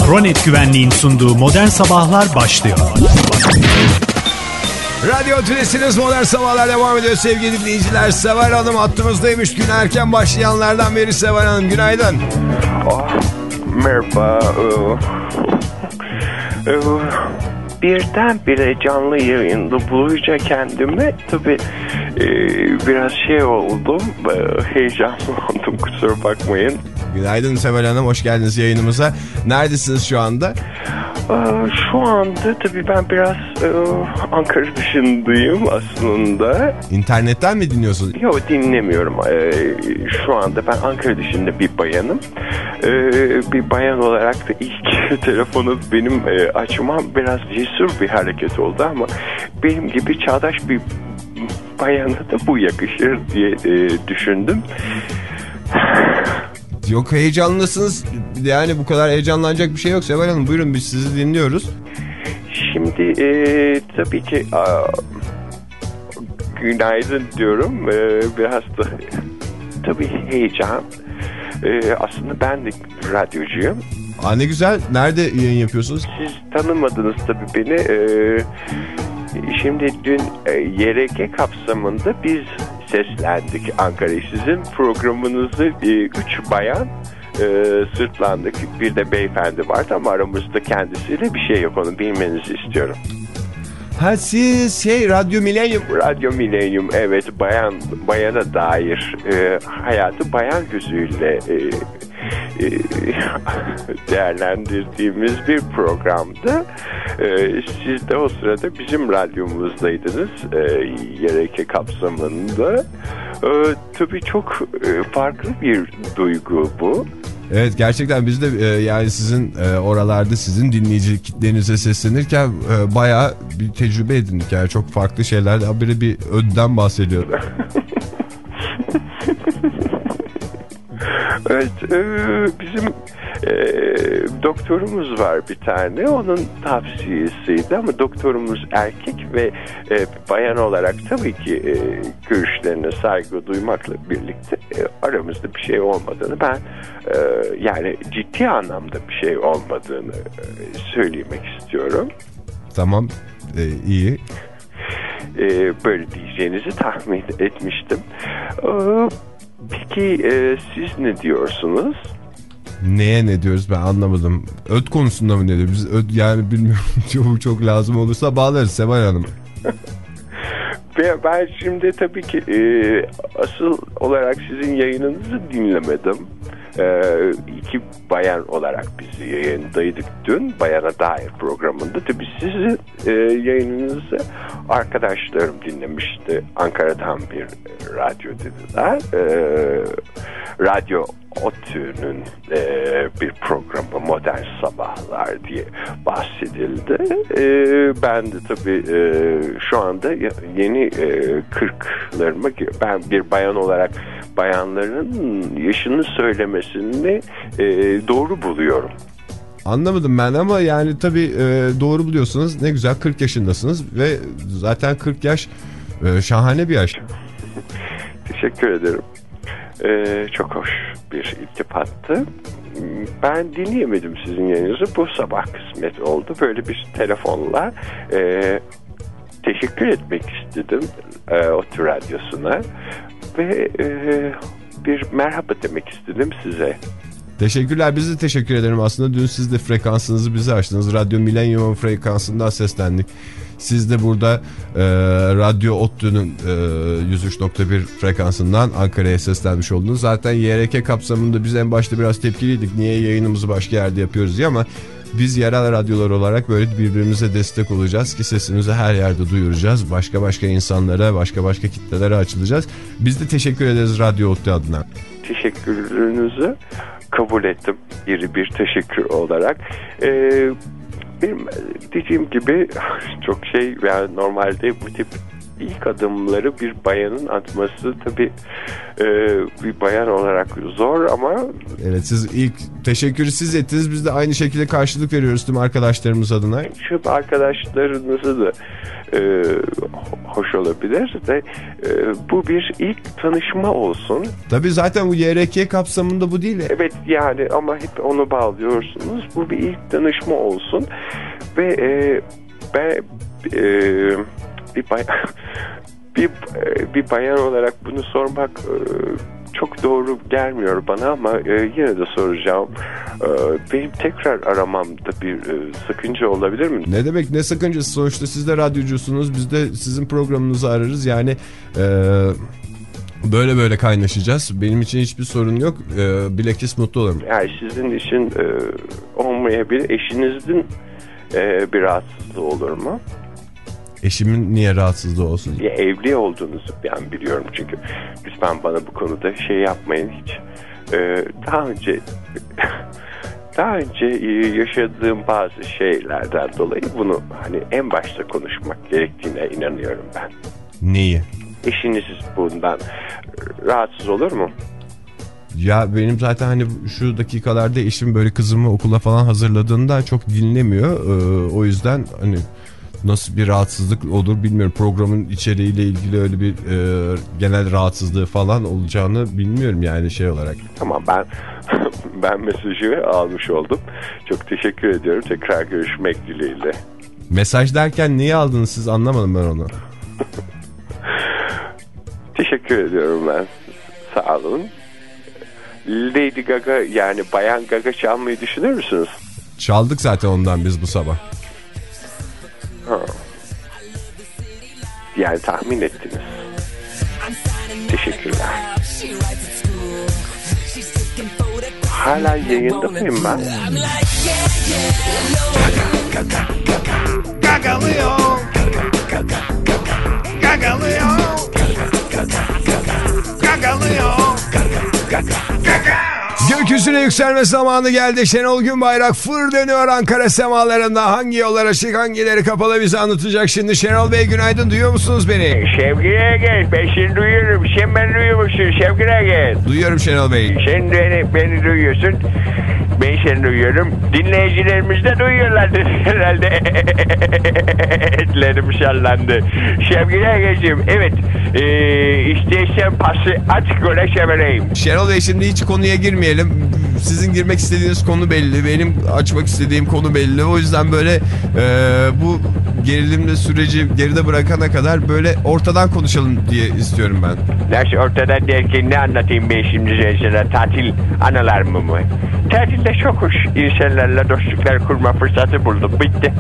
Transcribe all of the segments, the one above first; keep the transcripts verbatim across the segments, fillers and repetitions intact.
Pronet Güvenliğin sunduğu Modern Sabahlar başlıyor. Radyo Tülesi'niz Modern Sabahlar devam ediyor sevgili dinleyiciler. Seval Hanım hattımızdaymış. Güne erken başlayanlardan biri Seval Hanım. Günaydın. Oh, merhaba. Birdenbire canlı yayında bulunca kendimi tabii e, biraz şey oldum, e, heyecanlandım, kusura bakmayın. Günaydın Seval Hanım, hoş geldiniz yayınımıza. Neredesiniz şu anda? Şu anda tabii ben biraz e, Ankara dışındayım aslında. İnternetten mi dinliyorsunuz? Yok, dinlemiyorum. E, şu anda ben Ankara dışında bir bayanım. E, bir bayan olarak da ilk telefonu benim e, açmam biraz cesur bir hareket oldu ama benim gibi çağdaş bir bayana da bu yakışır diye e, düşündüm. Yok, heyecanlısınız. Yani bu kadar heyecanlanacak bir şey yok Seval Hanım. Buyurun, biz sizi dinliyoruz. Şimdi e, tabii ki a, günaydın diyorum. E, biraz da tabii heyecan. E, aslında ben de radyocuyum. Aa, ne güzel. Nerede yayın yapıyorsunuz? Siz tanımadınız tabii beni. E, şimdi dün e, Y R G kapsamında biz seslendik Ankara'yı. Sizin programınızı e, üç bayan e, sırtlandık. Bir de beyefendi vardı ama aramızda kendisiyle bir şey yok. Onu bilmenizi istiyorum. Ha, siz şey Radyo Milenyum. Radyo Milenyum, evet, bayan bayana dair e, hayatı bayan gözüyle e, e, değerlendirdiğimiz bir programdı. E, siz de o sırada bizim radyomuzdaydınız e, Y R K kapsamında. E, tabii çok e, farklı bir duygu bu. Evet, gerçekten biz de e, yani sizin e, oralarda sizin dinleyici kitlenize seslenirken e, bayağı bir tecrübe edindik. Yani çok farklı şeyler. Habire bir önden bahsediyor. Evet, e, bizim e, doktorumuz var bir tane, onun tavsiyesiydi ama doktorumuz erkek ve e, bayan olarak tabii ki e, görüşlerine saygı duymakla birlikte e, aramızda bir şey olmadığını, ben e, yani ciddi anlamda bir şey olmadığını e, söylemek istiyorum. Tamam, e, iyi. E, böyle diyeceğinizi tahmin etmiştim. E, Peki e, siz ne diyorsunuz? Neye ne diyoruz, ben anlamadım. Öt konusunda mı ne diyoruz? Biz öt, yani bilmiyorum, çok, çok lazım olursa bağlarız Seval Hanım. Ben şimdi tabii ki e, asıl olarak sizin yayınınızı dinlemedim. E, iki bayan olarak biz yayındaydık dün. Bayana Dair programında. Tabii sizin e, yayınınızı arkadaşlarım dinlemişti. Ankara'dan bir radyo dediler. E, Radyo ODTÜ'nün e, bir programı Modern Sabahlar diye bahsedildi. E, ben de tabii e, şu anda yeni e, kırklarıma, ben bir bayan olarak bayanların yaşını söylemesini e, doğru buluyorum. Anlamadım ben ama yani tabii e, doğru buluyorsunuz. Ne güzel, kırk yaşındasınız ve zaten kırk yaş e, şahane bir yaş. Teşekkür ederim. Ee, çok hoş bir iltifattı. Ben dinleyemedim sizin yayınınızı. Bu sabah kısmet oldu. Böyle bir telefonla e, teşekkür etmek istedim e, ODTÜ Radyosu'na ve e, bir merhaba demek istedim size. Teşekkürler, biz de teşekkür ederim. Aslında dün siz de frekansınızı bize açtınız. Radyo Milenyum'un frekansından seslendik. Siz de burada e, Radyo ODTÜ'nün e, yüz üç nokta bir frekansından Ankara'ya seslenmiş oldunuz. Zaten Y R K kapsamında biz en başta biraz tepkiliydik. Niye yayınımızı başka yerde yapıyoruz diye, ama biz yerel radyolar olarak böyle birbirimize destek olacağız ki sesimizi her yerde duyuracağız. Başka başka insanlara, başka başka kitlelere açılacağız. Biz de teşekkür ederiz Radyo ODTÜ adına. Teşekkürlerinizi kabul ettim. İri bir teşekkür olarak. Ee, benim diyeceğim gibi çok şey, yani normalde bu tip ilk adımları bir bayanın atması tabii e, bir bayan olarak zor ama... Evet, siz ilk teşekkürü siz ettiniz, biz de aynı şekilde karşılık veriyoruz tüm arkadaşlarımız adına. Şu arkadaşlarınızı da e, hoş olabilir de e, bu bir ilk tanışma olsun. Tabii zaten bu Y R K kapsamında bu değil. Evet yani ama hep onu bağlıyorsunuz. Bu bir ilk tanışma olsun ve e, ben e, bir bayan bir, bir bayan olarak bunu sormak e, çok doğru gelmiyor bana ama e, yine de soracağım. E, benim tekrar aramamda bir e, sakınca olabilir mi? Ne demek, ne sakıncası? Sonuçta siz de radyocusunuz, biz de sizin programınızı ararız. Yani e, böyle böyle kaynaşacağız. Benim için hiçbir sorun yok. E, bilakis mutlu olurum. Yani sizin için e, olmayabilir. Eşinizin e, bir rahatsızlığı olur mu? Eşimin niye rahatsızlığı olsun? Ya, evli olduğunuzu ben biliyorum çünkü. Lütfen bana bu konuda şey yapmayın hiç. Ee, daha önce daha önce yaşadığım bazı şeylerden dolayı bunu hani en başta konuşmak gerektiğine inanıyorum ben. Neyi? Eşiniz bundan rahatsız olur mu? Ya benim zaten hani şu dakikalarda eşim böyle kızımı okula falan hazırladığında çok dinlemiyor. Ee, o yüzden hani nasıl bir rahatsızlık olur bilmiyorum. Programın içeriğiyle ilgili öyle bir e, genel rahatsızlığı falan olacağını bilmiyorum yani şey olarak. Tamam, ben ben mesajı almış oldum. Çok teşekkür ediyorum. Tekrar görüşmek dileğiyle. Mesaj derken neyi aldınız siz, anlamadım ben onu. Teşekkür ediyorum ben. Sağ olun. Lady Gaga yani Bayan Gaga çalmayı düşünür müsünüz? Çaldık zaten ondan biz bu sabah. Ha. Yani tahmin ettiniz. Teşekkürler. Hala yayında mıyım ben? Gagalıyor. Gagalıyor. Gagalıyor. Gökyüzüne yükselme zamanı geldi. Şenol Günbayrak fır dönüyor Ankara semalarında. Hangi yollar açık, hangileri kapalı bize anlatacak şimdi. Şenol Bey günaydın, duyuyor musunuz beni? Şevki'ye gel, ben seni duyuyorum. Sen beni duyuyor musun? Şevki'ye gel. Duyuyorum Şenol Bey. Sen beni, beni duyuyorsun. Ben seni duyuyorum. Dinleyicilerimiz de duyuyorlardır herhalde. Etlerim sallandı. Şevki'ye geleceğim. Evet. Ee, istersen pası aç gole çevireyim. Şenol Bey şimdi hiç konuya girmeyelim. Sizin girmek istediğiniz konu belli. Benim açmak istediğim konu belli. O yüzden böyle e, bu gerilimli süreci geride bırakana kadar böyle ortadan konuşalım diye istiyorum ben. Nasıl ortadan derken ne anlatayım ben şimdi sana? Tatil anılar mı mı? Tatilde çok hoş insanlarla dostluklar kurma fırsatı buldum. Bitti.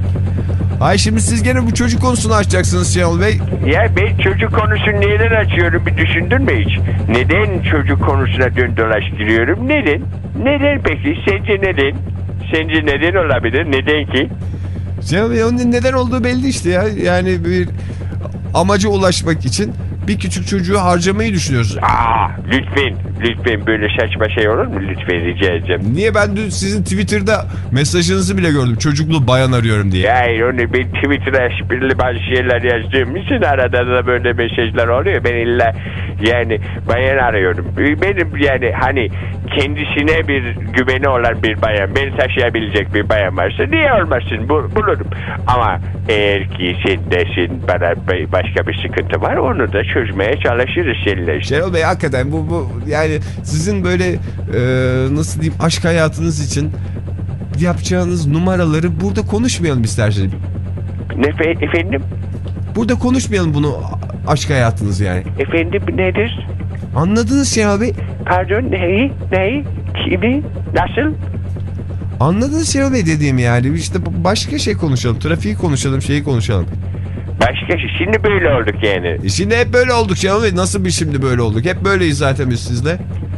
Ay şimdi siz gene bu çocuk konusunu açacaksınız Şenol Bey. Ya ben çocuk konusunu neden açıyorum bir düşündün mü hiç? Neden çocuk konusuna dön dolaş giriyorum? Neden? Neden peki? Sence neden? Sence neden olabilir? Neden ki? Şenol Bey onun neden olduğu belli işte ya. Yani bir amaca ulaşmak için bir küçük çocuğu harcamayı düşünüyoruz. Aa, lütfen, lütfen böyle saçma şey olur mu? Lütfen rica edeceğim. Niye, ben dün sizin Twitter'da mesajınızı bile gördüm. Çocuklu bayan arıyorum diye. Hayır, onu ben Twitter'a esprili bazı şeyler yazdığım için arada da böyle mesajlar oluyor. Ben illa yani bayan arıyorum. Benim yani hani kendisine bir güveni olan bir bayan, beni taşıyabilecek bir bayan varsa niye olmasın, Bul- bulurum. Ama eğer ki sen desin bana başka bir sıkıntı var, onu da çözmeye çalışırız seninle. Şenol Bey hakikaten bu, bu yani sizin böyle e, nasıl diyeyim aşk hayatınız için yapacağınız numaraları burada konuşmayalım isterseniz. Ne efendim? Burada konuşmayalım bunu, aşk hayatınız yani. Efendim nedir? Anladınız Şenol Bey? Pardon, neyi? Neyi? Kimi? Nasıl? Anladınız Şenol Bey dediğimi yani. İşte başka şey konuşalım. Trafiği konuşalım, şeyi konuşalım. Başka şey. Şimdi böyle olduk yani. E şimdi hep böyle olduk Şenol Bey. Nasıl bir şimdi böyle olduk? Hep böyleyiz zaten biz sizle.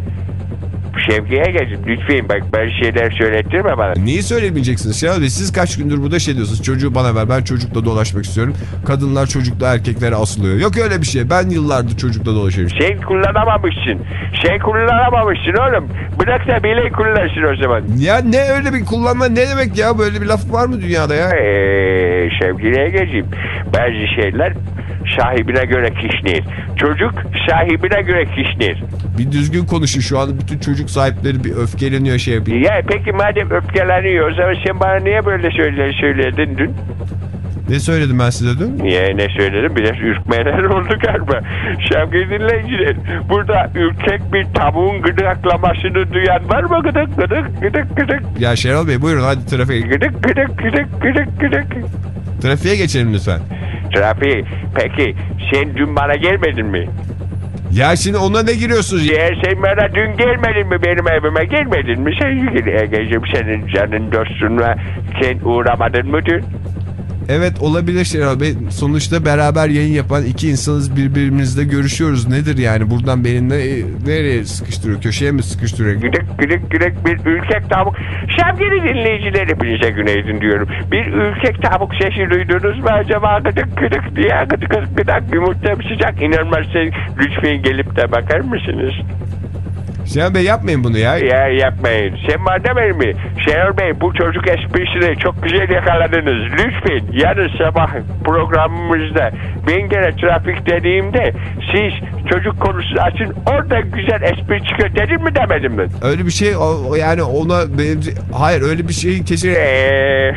Şevki'ye geldim. Lütfen bak ben şeyler söylettirme bana. Neyi söylemeyeceksiniz Şenol Bey? Siz kaç gündür burada şey diyorsunuz. Çocuğu bana ver. Ben çocukla dolaşmak istiyorum. Kadınlar çocukla erkeklere asılıyor. Yok öyle bir şey. Ben yıllardır çocukla dolaşıyorum. Sen kullanamamışsın. Sen kullanamamışsın oğlum. Bırak da bile kullansın o zaman. Ya ne öyle bir kullanma, ne demek ya? Böyle bir laf var mı dünyada ya? Eee Şevki'ye geleceğim. Bazı şeyler sahibine göre kişnir. Çocuk sahibine göre kişnir. Bir düzgün konuşun, şu anda bütün çocuk sahipleri bir öfkeleniyor şey yapıyor. Ya peki madem öfkeleniyor, o zaman sen bana niye böyle söyledin, söyledin dün? Ne söyledim ben size dün? Niye ne söyledim? Biraz ürkmeler oldu galiba. Şevki dinleyiciler, burada ürkek bir tavuğun gıdıklamasını duyan var mı? Gıdık gıdık gıdık gıdık. Ya Şenol Bey buyurun, hadi trafiğe. Gıdık gıdık gıdık gıdık gıdık. Trafiğe geçelim lütfen. Trafiğe. Peki sen dün bana gelmedin mi? Ya şimdi ona ne giriyorsunuz? Ya sen bana dün gelmedin mi, benim evime gelmedin mi? Sen Ege'cim, senin canın dostunla sen uğramadın mı dün? Evet, olabilir Şenol Bey. Sonuçta beraber yayın yapan iki insanız, birbirimizle görüşüyoruz. Nedir yani? Buradan beni ne, nereye sıkıştırıyor? Köşeye mi sıkıştırıyor? Gıdık gıdık gıdık bir ürkek tavuk. Sevgili dinleyiciler, hepinize günaydın diyorum. Bir ürkek tavuk sesi duydunuz mu acaba? Gıdık gıdık diye gıdık gıdık gıdık yumurta sıcak. İnanmazsanız lütfen gelip de bakar mısınız? Şenol Bey yapmayın bunu ya. Ya yapmayın. Sen bana demedin mi? Şenol Bey, bu çocuk esprisini çok güzel yakaladınız. Lütfen yarın sabah programımızda ben gene trafik dediğimde siz çocuk konusu açın, orada güzel espri çıkıyor dedim mi demedim mi? Öyle bir şey o, yani ona benim, hayır öyle bir şey kesin. Eee...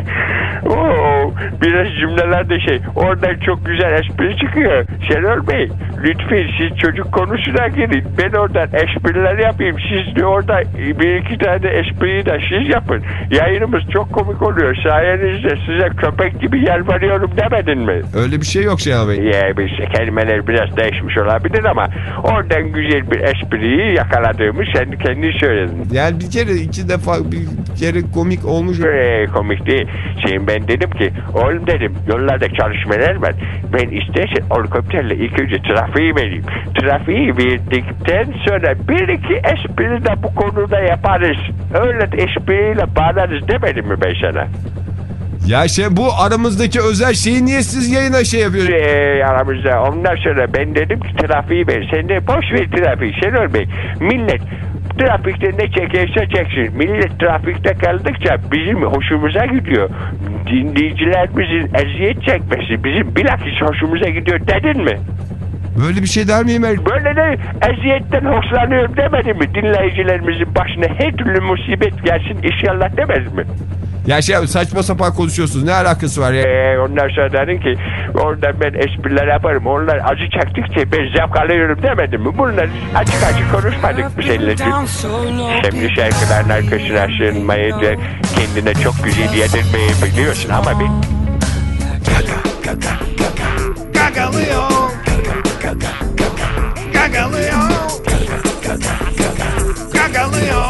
Oo, biraz cümlelerde şey, oradan çok güzel espri çıkıyor. Şenol Bey, lütfen siz çocuk konusuna girin. Ben oradan espriler yapayım. Siz de orada bir iki tane espriyi de siz yapın. Yayınımız çok komik oluyor. Sayenizde size köpek gibi yalvarıyorum demedin mi? Öyle bir şey yok Şenol Bey. Ya işte kelimeler biraz değişmiş olabilir ama oradan güzel bir espriyi yakaladığımı sen kendi söyledin. Yani bir kere iki defa bir kere komik olmuş. Ee, komik değil. Şeyin ben dedim ki, oğlum dedim, yollarda çalışmalar var. Ben istersen helikopterle ilk önce trafiği vereyim. Trafiği verdikten sonra bir iki espri de bu konuda yaparız. Öyle espriyle bağlarız demedim mi ben sana? Ya şey, bu aramızdaki özel şeyi niye siz yayına şey yapıyorsunuz? Ee, aramızda. Ondan sonra ben dedim ki trafiği ver. Sen de boş ver trafiği Şenol Bey. Millet trafikte ne çekerse çeksin. Millet trafikte kaldıkça bizim hoşumuza gidiyor. Dinleyicilerimizin eziyet çekmesi bizim bilakis hoşumuza gidiyor dedin mi? Böyle bir şey der miyim? Böyle de eziyetten hoşlanıyorum demedin mi? Dinleyicilerimizin başına her türlü musibet gelsin inşallah demedin mi? Ya şey, saçma sapan konuşuyorsunuz. Ne alakası var ya? Ee, ondan sonra dedin ki oradan ben espriler yaparım. Onlar acı çektikçe ben zevk alıyorum demedim mi? Bunlar açık açık konuşmadık mı seninle? Şimdi şarkıların arkasına sığınmayı da kendine çok güzel yedirmeyi biliyorsun ama ben... Gagalıyor. Gagalıyor. Gagalıyor.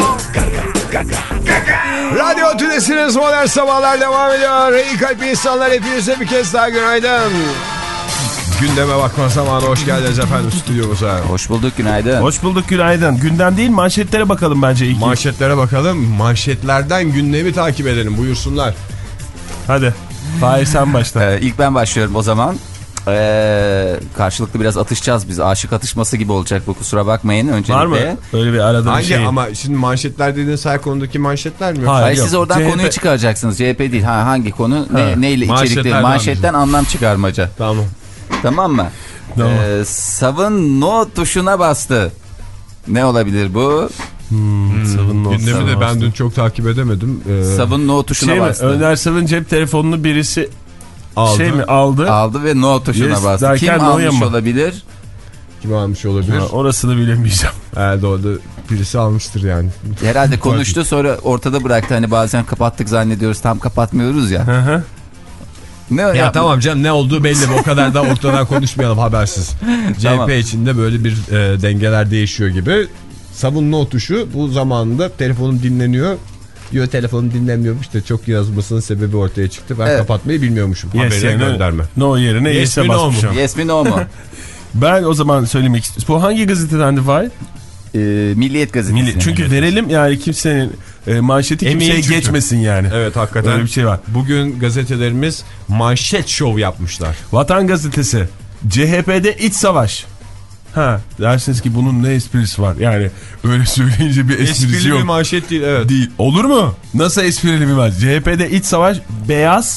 Radyo Tülesi'niz Modern Sabahlar devam ediyor. İyi kalp insanlar, hepinize bir kez daha günaydın. Gündeme bakma zamanı, hoş geldiniz efendim stüdyomuza. Hoş bulduk, günaydın. Hoş bulduk, günaydın. Gündem değil, manşetlere bakalım bence ilk. Manşetlere bakalım. Manşetlerden gündemi takip edelim, buyursunlar. Hadi. Fahir sen başla. Ee, ilk ben başlıyorum o zaman. Ee, karşılıklı biraz atışacağız biz. Aşık atışması gibi olacak bu, kusura bakmayın. Öncelikle. Var mı? Öyle bir arada Hangi bir şey. ama şimdi manşetler dediğiniz her konudaki manşetler mi? Hayır, Hayır, yok. siz oradan C H P... konuyu çıkaracaksınız. C H P değil. Ha, hangi konu? Ha. Ne, neyle içerikli? Manşetten anlam çıkarmaca. Tamam. Tamam mı? Tamam. Ee, Sav'ın no tuşuna bastı. Ne olabilir bu? Hmm, Sav'ın no Gündemi de ben dün çok takip edemedim. Ee, Sav'ın no tuşuna şey bastı. Mi? Önder Sav'ın cep telefonunu birisi aldı. şey mi aldı? Aldı ve no tuşuna Yes, bastı. Kim almış mı? olabilir? Kim almış olabilir? Ha, orasını bilemeyeceğim. Herhalde orada birisi almıştır yani. Herhalde konuştu, sonra ortada bıraktı. Hani bazen kapattık zannediyoruz, tam kapatmıyoruz ya. Hı hı. Ne Ya ya, tamam canım, ne olduğu belli. O kadar da ortadan konuşmayalım habersiz. Tamam. C H P içinde böyle bir e, dengeler değişiyor gibi. Savun no tuşu bu zamanında telefonum dinleniyor. Yo, telefonum dinlenmiyormuş da çok yazmasının sebebi ortaya çıktı. Ben evet. kapatmayı bilmiyormuşum. Yes, Haberine yani, gönderme. No yerine Yes yes'e mi, no basmışım. mu? Yes mi no mu? Ben o zaman söylemek istiyorum. Bu hangi gazetedendi Fahir? Ee, Milliyet gazetesi. Milli. Çünkü Milliyet. verelim yani, kimsenin e, manşeti Eminim kimseye çünkü. geçmesin yani. Evet, hakikaten. Öyle bir şey var. Bugün gazetelerimiz manşet şov yapmışlar. Vatan Gazetesi. C H P'de iç savaş. Ha, dersiniz ki bunun ne esprisi var? Yani öyle söyleyince bir esprisi Esprili yok. bir manşet değil, evet. Değil. Olur mu? Nasıl esprili bir manşet? C H P'de iç savaş, beyaz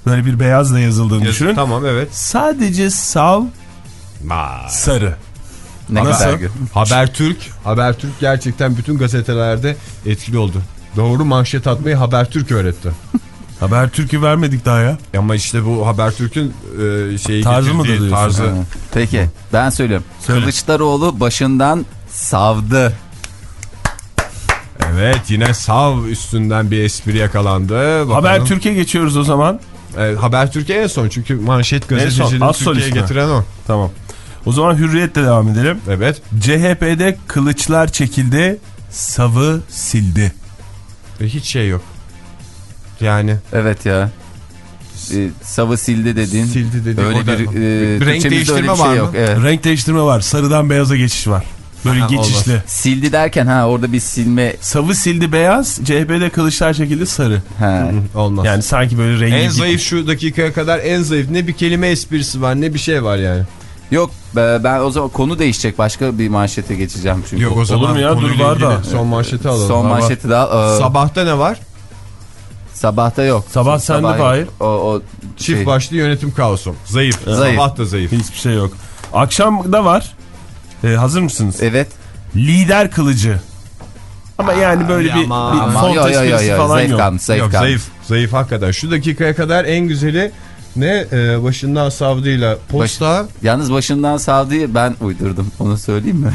Böyle bir beyazla yazıldığını Yazı, düşünün. Tamam, evet. Sadece sav Vay. sarı. Ne Nasıl? kadar gü- Habertürk, Habertürk gerçekten bütün gazetelerde etkili oldu. Doğru manşet atmayı Habertürk öğretti. Habertürk'ü vermedik daha ya. Ama işte bu Habertürk'ün e, şeyi Tarzı mı da getirdiği diyorsun? tarzı. Ha. Peki ben söylüyorum. Söyle. Kılıçdaroğlu başından savdı. Evet, yine sav üstünden bir espri yakalandı. Bakalım. Habertürk'e geçiyoruz o zaman. Evet, Habertürk'e en son çünkü manşet En son, gazeteciliğini az Türkiye'ye solist mi? getiren o. Tamam. O zaman Hürriyet'le devam edelim. Evet. C H P'de kılıçlar çekildi, savı sildi. Ve hiç şey yok. Yani Evet ya. Ee, savı sildi dedin. sildi dediği Öyle o da- bir, e, bir renk Türkçemizde değiştirme öyle bir var şey mı? yok. Evet. Renk değiştirme var. Sarıdan beyaza geçiş var. Böyle Ha, geçişli. Sildi derken ha orada bir silme. Savı sildi beyaz, C H P'de kılıçlar çekildi sarı. Ha. Olmaz. Yani sanki böyle rengi... en git- zayıf şu dakikaya kadar en zayıf ne bir kelime esprisi var ne bir şey var yani. Yok be- ben o zaman konu değişecek, başka bir manşete geçeceğim çünkü. Yok o zaman Olur mu ya? konuyla Dur, var ilgili da. son manşeti alalım. Son Var. manşeti daha. Ee, Sabahta ne var? sabahta yok. Sabah sende yok. Fahir. O, o Çift şey. başlı yönetim kaosu. Zayıf. Zayıf. Sabah da zayıf. Hiçbir şey yok. Akşamda var. Ee, hazır mısınız? Evet. Lider kılıcı. Ama yani böyle bir, bir ama- font yo, yo, yo, esprisi yo, falan zayıf yok. kalmış, zayıf Yok kalmış. zayıf. Zayıf hakikaten. Şu dakikaya kadar en güzeli ne? Ee, başından savdıyla posta. Yalnız başından savdığı ben uydurdum. Onu söyleyeyim mi?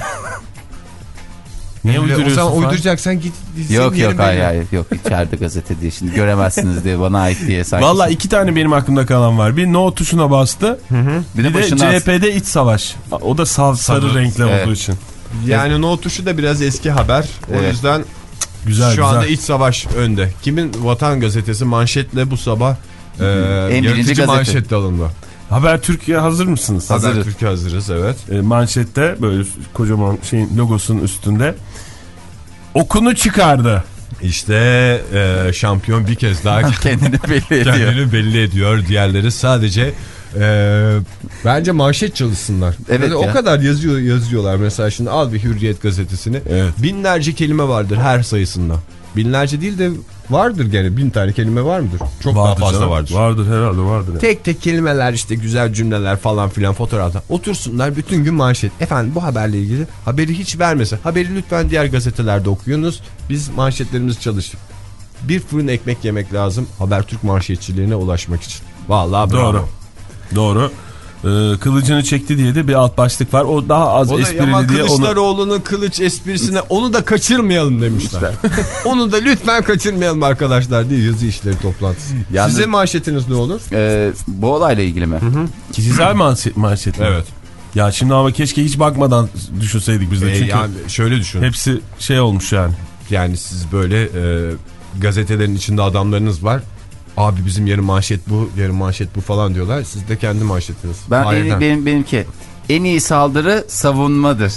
Niye Öyle, uyduruyorsun? o zaman Fahir? uyduracaksan git. yok yok hayır hayır. Yok içeride gazete diye. Şimdi göremezsiniz diye bana ait diye sanki. Valla iki tane benim aklımda kalan var. Bir no tuşuna bastı. bir de Bir de başından... C H P'de iç savaş. O da sav, sarı Sarı. renkli Evet. olduğu için. Yani no tuşu da biraz eski haber. O Evet. yüzden Güzel şu güzel. anda iç savaş önde. Kimin Vatan Gazetesi manşetle bu sabah e, birinci yaratıcı gazete. manşetle alındı. Haber Türkiye hazır mısınız? Hazırız. Haber Türkiye hazırız evet. E, manşette böyle kocaman şeyin logosunun üstünde. Okunu çıkardı. İşte e, şampiyon bir kez daha kendini belli ediyor. kendini belli ediyor. Diğerleri sadece e, bence manşet çalışsınlar. Evet Yani ya. o kadar yazıyor yazıyorlar. Mesela şimdi al bir Hürriyet gazetesini. Evet. Binlerce kelime vardır her sayısında. Binlerce değil de vardır gene. Bin tane kelime var mıdır? Çok daha fazla canım. vardır. Vardır herhalde vardır. Yani. Tek tek kelimeler işte güzel cümleler falan filan fotoğraflar. Otursunlar bütün gün manşet. Efendim bu haberle ilgili haberi hiç vermese. Haberi lütfen diğer gazetelerde okuyunuz. Biz manşetlerimizi çalıştık. Bir fırın ekmek yemek lazım Habertürk manşetçiliğine ulaşmak için. Vallahi bravo. Doğru. Doğru. Ee, kılıcını çekti diye de bir alt başlık var. O daha az O da esprili ama diye onu... Kılıçdaroğlu'nun kılıç esprisine onu da kaçırmayalım demişler. Onu da lütfen kaçırmayalım arkadaşlar diye yazı işleri toplantısı. Yalnız- Size manşetiniz ne olur? Ee, bu olayla ilgili mi? Kişisel manşet, manşet mi? Evet. Ya şimdi ama keşke hiç bakmadan düşünseydik biz de. Ee, Çünkü yani şöyle düşün. hepsi şey olmuş yani. Yani siz böyle e, gazetelerin içinde adamlarınız var. Abi bizim yarın manşet bu, yarın manşet bu falan diyorlar. Siz de kendi manşetiniz. Ben Hayırdan. benim, benimki en iyi saldırı savunmadır.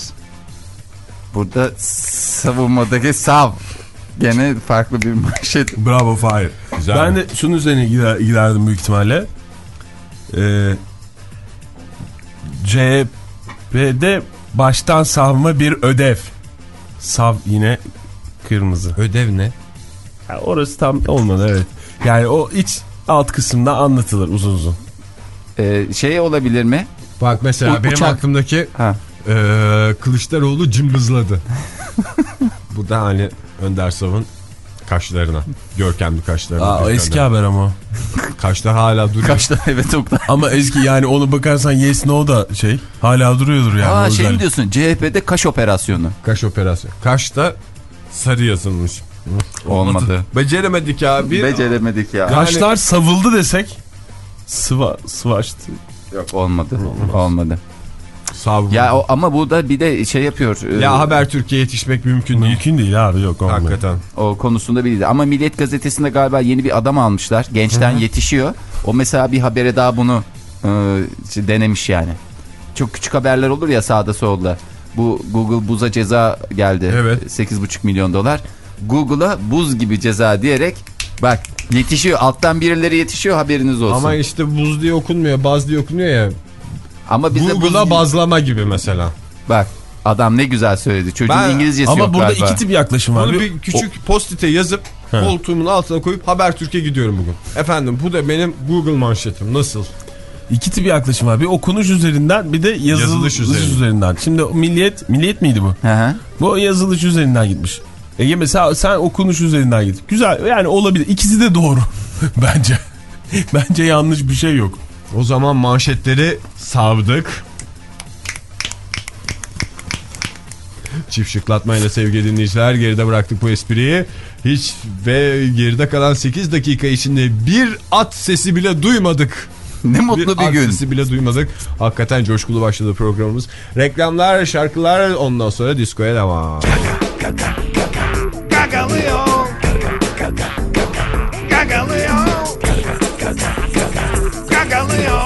Burada savunmadaki sav. Gene farklı bir manşet. Bravo Fahir. Güzel Ben mi? de şunun üzerine gider, giderdim büyük ihtimalle. Ee, C H P'de baştan savma bir ödev. Sav yine kırmızı. Ödev ne? Yani orası tam olmadı evet. Yani o iç alt kısımda anlatılır uzun uzun. Ee, şey olabilir mi? Bak mesela U- benim uçak. aklımdaki Ha. e, Kılıçdaroğlu cımbızladı. Bu da hani Önder Sav'ın kaşlarına. Görkemli kaşlarına. Aa, o bir eski tane. haber ama. Kaşlar hala duruyor. Kaçta evet okta. Ama eski yani onu bakarsan yes no da şey hala duruyordur yani. Aa o şey mi özellik. diyorsun? C H P'de kaş operasyonu. Kaş operasyonu. Kaşta sarı yazılmış. Olmadı. Beceremedik ya. Bir... Beceremedik ya. Kaşlar savıldı desek sıva, sıvaçtı. Yok olmadı. Olmadı. Sav... Ya o, ama bu da bir de şey yapıyor. Ya e, Habertürk'e yetişmek mümkün değil. Mümkün değil abi yok olmuyor. Hakikaten. O konusunda bildi. Ama Milliyet Gazetesi'nde galiba yeni bir adam almışlar. Gençten Hı-hı. yetişiyor. O mesela bir habere daha bunu e, denemiş yani. Çok küçük haberler olur ya sağda solda. Bu Google buza ceza geldi. Evet. sekiz buçuk milyon dolar. Google'a buz gibi ceza diyerek bak yetişiyor. Alttan birileri yetişiyor haberiniz olsun. Ama işte buz diye okunmuyor, baz diye okunuyor ya. Ama bize Google'a buz... bazlama gibi mesela. Bak Adam ne güzel söyledi. Çocuğun Ben, İngilizcesi ama yok burada galiba. iki tip yaklaşım var. Bunu bir küçük post-it'e yazıp He. koltuğumun altına koyup Habertürk'e gidiyorum bugün. Efendim bu da benim Google manşetim. Nasıl? İki tip yaklaşım var. Bir okunuş üzerinden, bir de yazılış, Yazılış üzerinden. üzerinden. Şimdi Milliyet, Milliyet miydi bu? Hı hı. Bu yazılış üzerinden gitmiş. Ege mesela sen okunuş üzerinden git. Güzel, yani olabilir. İkisi de doğru bence. Bence yanlış bir şey yok. O zaman manşetleri savdık. Çift şıklatmayla sevgili dinleyiciler geride bıraktık bu espriyi. Hiç ve geride kalan sekiz dakika içinde bir at sesi bile duymadık. Ne mutlu bir, bir gün. Bir sesi bile duymadık. Hakikaten coşkulu başladı programımız. Reklamlar, şarkılar, ondan sonra diskoya devam. Gagalıyor. Gagalıyor. Gagalıyor.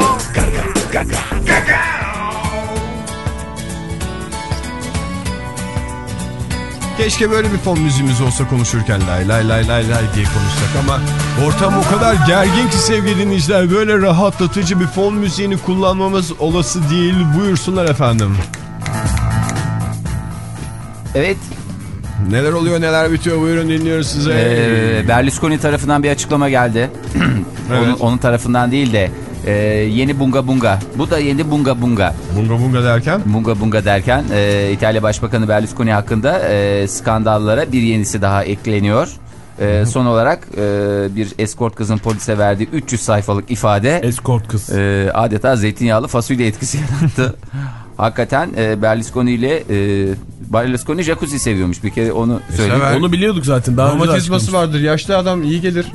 Keşke böyle bir fon müziğimiz olsa konuşurken lay lay lay lay lay diye konuşsak ama ortam o kadar gergin ki sevgili dinleyiciler, böyle rahatlatıcı bir fon müziğini kullanmamız olası değil. Buyursunlar efendim. Evet. Neler oluyor neler bitiyor, buyurun dinliyoruz size. Ee, Berlusconi tarafından bir açıklama geldi. Evet. onun, onun tarafından değil de e, yeni bunga bunga. Bu da yeni bunga bunga. Bunga bunga derken? Bunga bunga derken e, İtalya Başbakanı Berlusconi hakkında e, skandallara bir yenisi daha ekleniyor. E, son olarak e, bir eskort kızın polise verdiği üç yüz sayfalık ifade Eskort kız. e, adeta zeytinyağlı fasulye etkisi yarattı. Hakikaten e, Berlusconi ile e, Berlusconi jacuzzi seviyormuş, bir kere onu söyleyeyim. Sever. Onu biliyorduk zaten. Daha önce Romatizması vardır, yaşlı adam iyi gelir.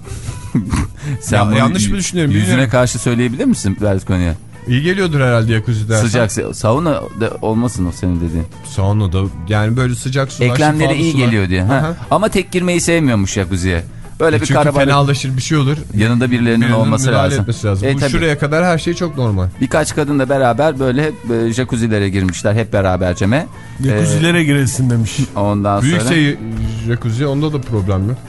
Sen Ya, bunu yanlış mı düşünüyorum? Yüzüne Bilmiyorum. karşı söyleyebilir misin Berlusconi'ye? İyi geliyordur herhalde jacuzzi dersen. Sıcak sauna da olmasın o senin dediğin. Sauna da yani böyle sıcak sular, Eklemleri şifalı iyi sular. geliyor diye. Ha. Aha. Ama tek girmeyi sevmiyormuş jacuzziye. Böyle E bir çünkü karabalık fenalaşır bir şey olur. yanında birilerinin Birinin olması müdahale lazım. etmesi lazım. E, Bu tabii. şuraya kadar her şey çok normal. Birkaç kadınla beraber böyle e, jacuzzilere girmişler hep beraberceme. Jacuzzi'lere ee, giresin demiş. Ondan Büyük sonra. şey jacuzzi, onda da problem yok.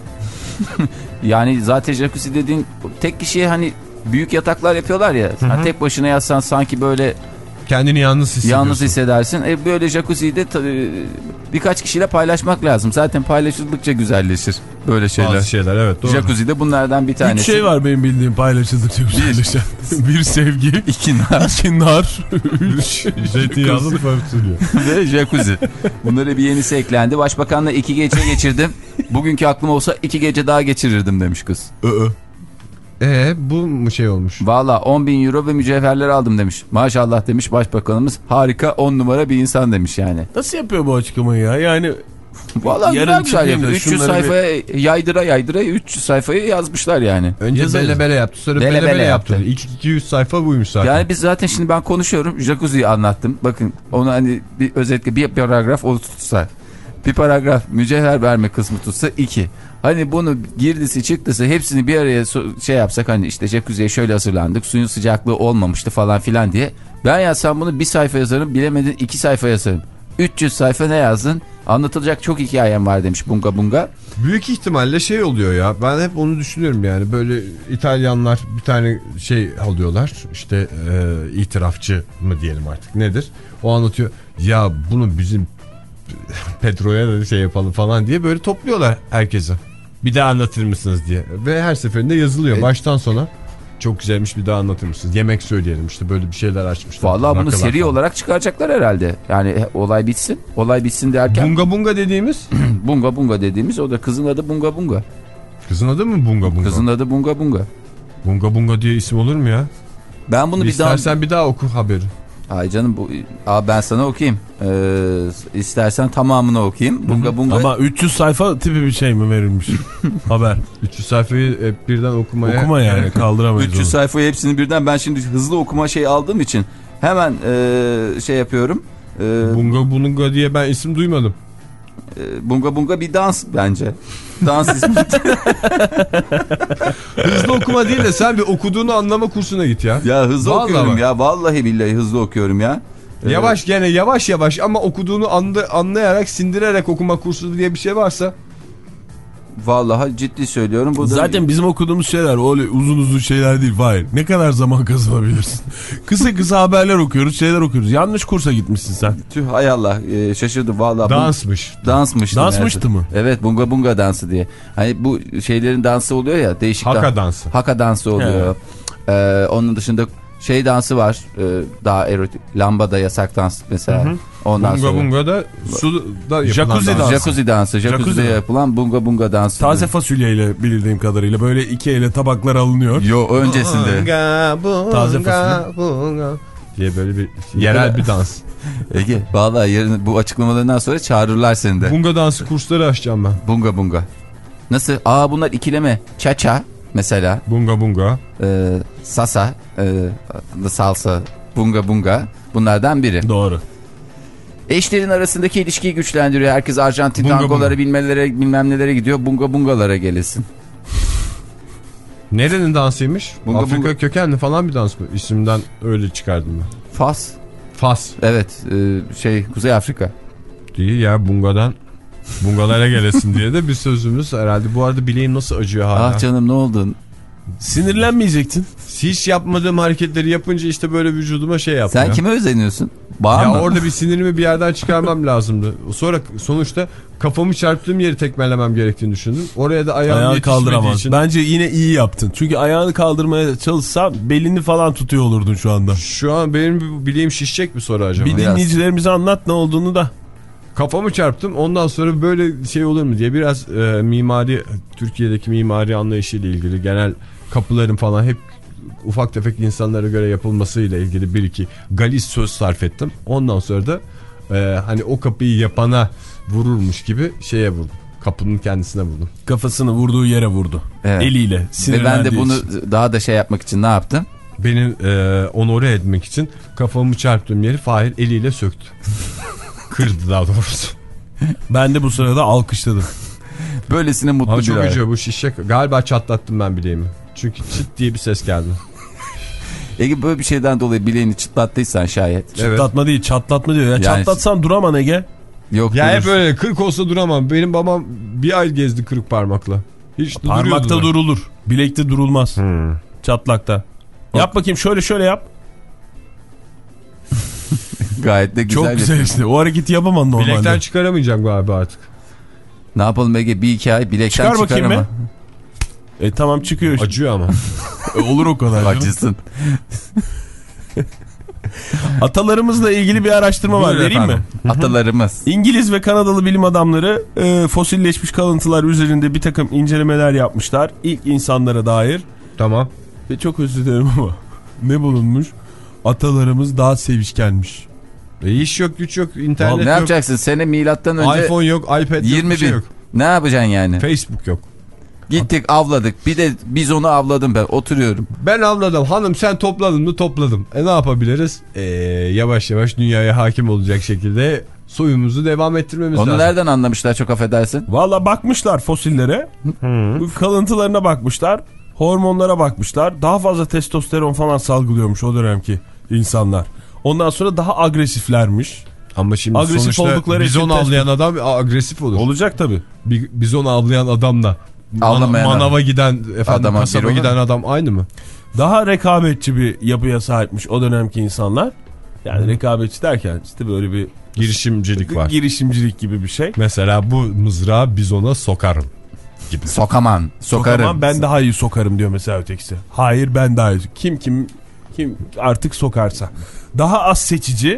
Yani zaten jacuzzi dediğin tek kişiye hani büyük yataklar yapıyorlar ya. Hı hı. Tek başına yatsan sanki böyle kendini yalnız hissediyorsun. Yalnız hissedersin. E böyle jacuzziyi de tabii birkaç kişiyle paylaşmak lazım. Zaten paylaşıldıkça güzelleşir böyle şeyler. Bazı şeyler, evet, doğru. Jacuzzi de bunlardan bir tanesi. Üç şey var benim bildiğim paylaşıldıkça güzelleşen. Bir sevgi, iki nar, iki nar, üç zeytinyağlı fasulye ve jacuzzi. Bunlara bir yenisi eklendi. Başbakanla iki gece geçirdim. Bugünkü aklım olsa iki gece daha geçirirdim demiş kız. Eee bu mu şey olmuş? Valla on bin euro ve mücevherler aldım demiş. Maşallah demiş başbakanımız, harika on numara bir insan demiş yani. Nasıl yapıyor bu açıklamayı ya? Yani valla güzel güzel yapıyor. üç yüz sayfaya bir... yaydıra yaydıra üç yüz sayfayı yazmışlar yani. Önce Yazarız. bele bele yaptı, sonra bele bele bele, bele yaptı. yaptı. İlk iki yüz sayfa buymuş zaten. Yani biz zaten şimdi ben konuşuyorum, jacuzziyi anlattım. Bakın onu hani bir özetle bir paragraf o tutsa. Bir paragraf mücevher verme kısmı tutsa iki. Hani bunu girdisi çıktısı hepsini bir araya şey yapsak, hani işte jacuzziye şöyle hazırlandık, suyun sıcaklığı olmamıştı falan filan diye. Ben yazsam bunu bir sayfa yazarım, bilemedin iki sayfa yazarım. üç yüz sayfa ne yazdın? Anlatılacak çok hikayem var demiş bunga bunga. Büyük ihtimalle şey oluyor ya, ben hep onu düşünüyorum yani, böyle İtalyanlar bir tane şey alıyorlar işte e, itirafçı mı diyelim artık nedir, o anlatıyor ya bunu bizim Petro'ya da şey yapalım falan diye böyle topluyorlar herkese, bir daha anlatır mısınız diye ve her seferinde yazılıyor, evet. Baştan sona çok güzelmiş, bir daha anlatır mısınız, yemek söyleyelim işte, böyle bir şeyler açmışlar. Vallahi bunu seri falan olarak çıkaracaklar herhalde yani, olay bitsin olay bitsin derken. Bunga bunga dediğimiz bunga bunga dediğimiz o da kızın adı bunga bunga. Kızın adı mı bunga bunga? Kızın adı bunga bunga. Bunga bunga diye isim olur mu ya? Ben bunu bir, bir daha... İstersen bir daha oku haberi. Ay canım bu, abi ben sana okuyayım. Ee, istersen tamamını okuyayım. Bunga bunga. Ama üç yüz sayfa tipi bir şey mi verilmiş haber? üç yüz sayfayı hep birden okumaya. Okuma yani, kaldıramayız. üç yüz sayfayı hepsini birden, ben şimdi hızlı okuma şey aldığım için hemen e, şey yapıyorum. E, bunga bunga diye ben isim duymadım. E, bunga bunga bir dans bence. Dans ismi. Hızlı okuma değil de sen bir okuduğunu anlama kursuna git ya. Ya hızlı vallahi okuyorum bak. ya. Vallahi billahi hızlı okuyorum ya. Yavaş ee, gene yavaş yavaş ama okuduğunu anla, anlayarak sindirerek okuma kursu diye bir şey varsa. Vallahi ciddi söylüyorum. Bu da... Zaten bizim okuduğumuz şeyler öyle uzun uzun şeyler değil. Hayır. Ne kadar zaman kazanabilirsin? Kısa kısa haberler okuyoruz, şeyler okuyoruz. Yanlış kursa gitmişsin sen. Tüh hay Allah, e, şaşırdım vallahi. Dansmış. Dansmıştı. Dansmıştı mı? Evet, bunga bunga dansı diye. Hani bu şeylerin dansı oluyor ya, değişik. Haka dan dansı. Haka dansı oluyor. Ee, onun dışında şey dansı var. E, daha erotik. Lambada yasak dans mesela. Hı hı. Ondan bunga sonra. bunga da suda yapılan Jacuzzi dans. dansı. Jacuzzi dansı. Jacuzzi'de Jacuzzi yapılan bunga bunga dansı. Taze fasulyeyle bildiğim kadarıyla böyle iki ele tabaklar alınıyor. Yo, öncesinde. Bunga bunga Taze fasulye. bunga diye böyle bir yerel bir dans. Ege vallahi yarın bu açıklamalarından sonra çağırırlar seni de. Bunga dansı kursları açacağım ben. Bunga bunga. Nasıl? Aa, bunlar ikileme. Cha-cha mesela. Bunga bunga. Ee, sasa. E, salsa. Bunga bunga. Bunlardan biri. Doğru. Eşlerin arasındaki ilişkiyi güçlendiriyor. Herkes Arjantin bunga tangolara bunga. bilmelere, bilmem nelere gidiyor. Bunga bungalara gelesin. Nerenin dansıymış? Bunga Afrika bunga. kökenli falan bir dans mı? İsimden öyle çıkardım ben. Fas. Fas. Evet. E, şey Kuzey Afrika. Değil ya, bungadan bungalara gelesin diye de bir sözümüz herhalde. Bu arada bileğim nasıl acıyor hala. Ah canım, ne oldu? Sinirlenmeyecektin. Hiç yapmadığım hareketleri yapınca işte böyle vücuduma şey yaptı. Sen ya. kime özeniyorsun? Bağır Ya mı? orada bir sinirimi bir yerden çıkarmam lazımdı. Sonra sonuçta kafamı çarptığım yeri tekmelemem gerektiğini düşündüm. Oraya da ayağım Ayağını yetişmediği kaldıramaz. için. Bence yine iyi yaptın. Çünkü ayağını kaldırmaya çalışsan belini falan tutuyor olurdun şu anda. Şu an benim bileğim şişecek mi sonra acaba? Bir dinleyicilerimize anlat ne olduğunu da. Kafamı çarptım, ondan sonra böyle şey olur mu diye biraz e, mimari, Türkiye'deki mimari anlayışıyla ilgili, genel kapıların falan hep ufak tefek insanlara göre yapılmasıyla ilgili bir iki galis söz sarf ettim. Ondan sonra da e, hani o kapıyı yapana vururmuş gibi şeye vurdum. Kapının kendisine vurdum. Kafasını vurduğu yere vurdu. Evet. Eliyle. Ve ben de bunu için. daha da şey yapmak için ne yaptım? Beni e, onore etmek için kafamı çarptığım yeri Fahir eliyle söktü. Kırdı daha doğrusu. Ben de bu sırada alkışladım. Böylesine mutlu Ama bir çok ay. acıyor bu şişek. Galiba çatlattım ben bileğimi. Çünkü çıt diye bir ses geldi. Ege, böyle bir şeyden dolayı bileğini çıtlattıysan şayet. Evet. Çıtlatma değil, çatlatma diyor. Ya Yani- çatlatsan duramam Ege. Yok, Ya durur. hep öyle kırk olsa duramam. Benim babam bir ay gezdi kırık parmakla. Hiç Parmakta duruyordu da. durulur. Bilekte durulmaz. Hmm. Çatlakta. Yap bakayım, şöyle şöyle yap. Gayet de güzel. Çok güzel yapıyor. işte. O hareketi yapamam normalde. Bilekten çıkaramayacağım galiba artık. Ne yapalım Ege, bir iki ay bilekten Çıkar çıkar bakayım ama. be. E tamam, çıkıyor işte. Acıyor ama. E, olur o kadar. canım. Acısın. Atalarımızla ilgili bir araştırma var. Buyurun Vereyim efendim. mi? Atalarımız. İngiliz ve Kanadalı bilim adamları e, fosilleşmiş kalıntılar üzerinde bir takım incelemeler yapmışlar. İlk insanlara dair. Tamam. Ve çok özür dilerim ama ne bulunmuş? Atalarımız daha sevişkenmiş. E iş yok, güç yok, internet Ne yok. yapacaksın? Sene milattan önce iPhone yok, iPad yok, yirmi bir şey bin. yok. Ne yapacaksın yani? Facebook yok. Gittik avladık. Bir de biz onu avladım ben. Oturuyorum. Ben avladım. Hanım sen topladın mı? Topladım. E ne yapabiliriz? E, yavaş yavaş dünyaya hakim olacak şekilde soyumuzu devam ettirmemiz Onu lazım. nereden anlamışlar, çok affedersin? Valla bakmışlar fosillere. Bu kalıntılarına bakmışlar. Hormonlara bakmışlar. Daha fazla testosteron falan salgılıyormuş o dönemki insanlar. Ondan sonra daha agresiflermiş. Ama şimdi Agresif sonuçta oldukları için bizon test- avlayan adam agresif olur. Olacak tabii. Bir, bizon avlayan adamla Avlamayan manava adam. giden efendim Adama kasaba bir olur giden mu? adam aynı mı? Daha rekabetçi bir yapıya sahipmiş o dönemki insanlar. Yani rekabetçi derken işte böyle bir Girişimcilik var. girişimcilik gibi bir şey. Mesela bu mızrağı bizona sokarım gibi. Sokaman. Sokarım. Sokamam, ben daha iyi sokarım diyor mesela ötekisi. Hayır, ben daha iyi. Kim kim kim artık sokarsa. Daha az seçici.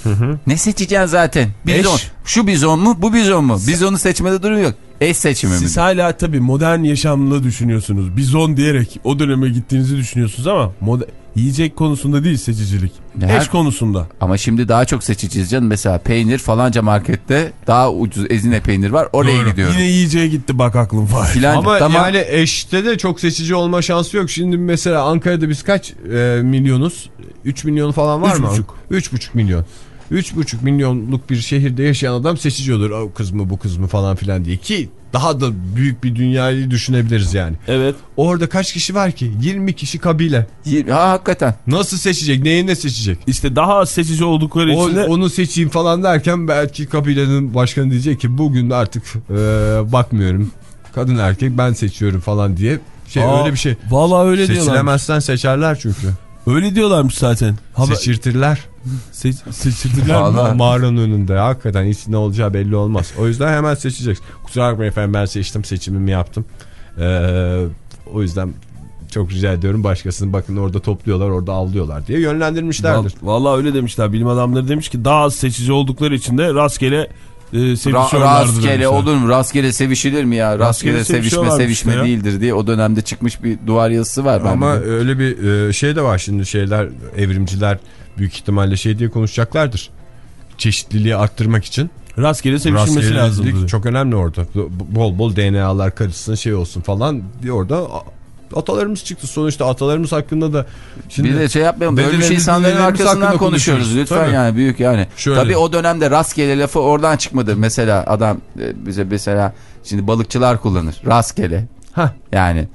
Ne seçeceksin zaten? Bizon. Eş. Şu bizon mu? Bu bizon mu? Bizonu seçmede durum yok. Eş seçimi mi? Siz hala tabii modern yaşamını düşünüyorsunuz. Bizon diyerek o döneme gittiğinizi düşünüyorsunuz ama moder- yiyecek konusunda değil seçicilik. Her- Eş konusunda. Ama şimdi daha çok seçeceğiz canım. Mesela peynir falanca markette daha ucuz ezine peynir var. Oraya Doğru. gidiyorum. Yine yiyeceğe gitti bak aklım var. Filan, Ama tamam. yani eşte de çok seçici olma şansı yok. Şimdi mesela Ankara'da biz kaç e, milyonuz? üç milyon falan var Üç mı? buçuk. üç buçuk milyon. üç buçuk milyonluk bir şehirde yaşayan adam seçici olur. O kız mı bu kız mı falan filan diye. Ki daha da büyük bir dünyayı düşünebiliriz yani. Evet. Orada kaç kişi var ki? yirmi kişi kabile. Ha hakikaten. Nasıl seçecek? Neyi ne seçecek? İşte daha az seçici oldukları O, için de onu seçeyim falan derken belki kabilenin başkanı diyecek ki bugün artık e, bakmıyorum. kadın erkek ben seçiyorum falan diye şey Aa, öyle bir şey. Vallahi öyle diyorlar. Seçilemezsen seçerler çünkü. Öyle diyorlarmış zaten. Haber... Seçirtirler. Se seçirtirler mi? Mağaranın önünde hakikaten hiç ne olacağı belli olmaz. O yüzden hemen seçeceksin. Kusura bakmayın efendim ben seçtim seçimimi yaptım. Ee, o yüzden çok rica ediyorum başkasını bakın orada topluyorlar orada avlıyorlar diye yönlendirmişlerdir. Vallahi öyle demişler. Bilim adamları demiş ki daha az seçici oldukları için de rastgele e, sevişiyorlardı. Ra rastgele olur mu? Rastgele sevişilir mi ya? Rastgele, rastgele sevişme sevişme ya. Değildir diye o dönemde çıkmış bir duvar yazısı var. Ama ben öyle bir şey de var şimdi şeyler evrimciler büyük ihtimalle şey diye konuşacaklardır. Çeşitliliği arttırmak için. Rastgele sevişilmesi lazım. Çok önemli orada. Bol bol D N A'lar karışsın şey olsun falan diye orada atalarımız çıktı. Sonuçta atalarımız hakkında da şimdi bir de şey yapmayalım. Böyle bir şey insanların arkasından konuşuyoruz. Lütfen tabii. Yani büyük yani. Şöyle. Tabii o dönemde rastgele lafı oradan çıkmadı. Mesela adam bize mesela şimdi balıkçılar kullanır. Rastgele. Hah. Yani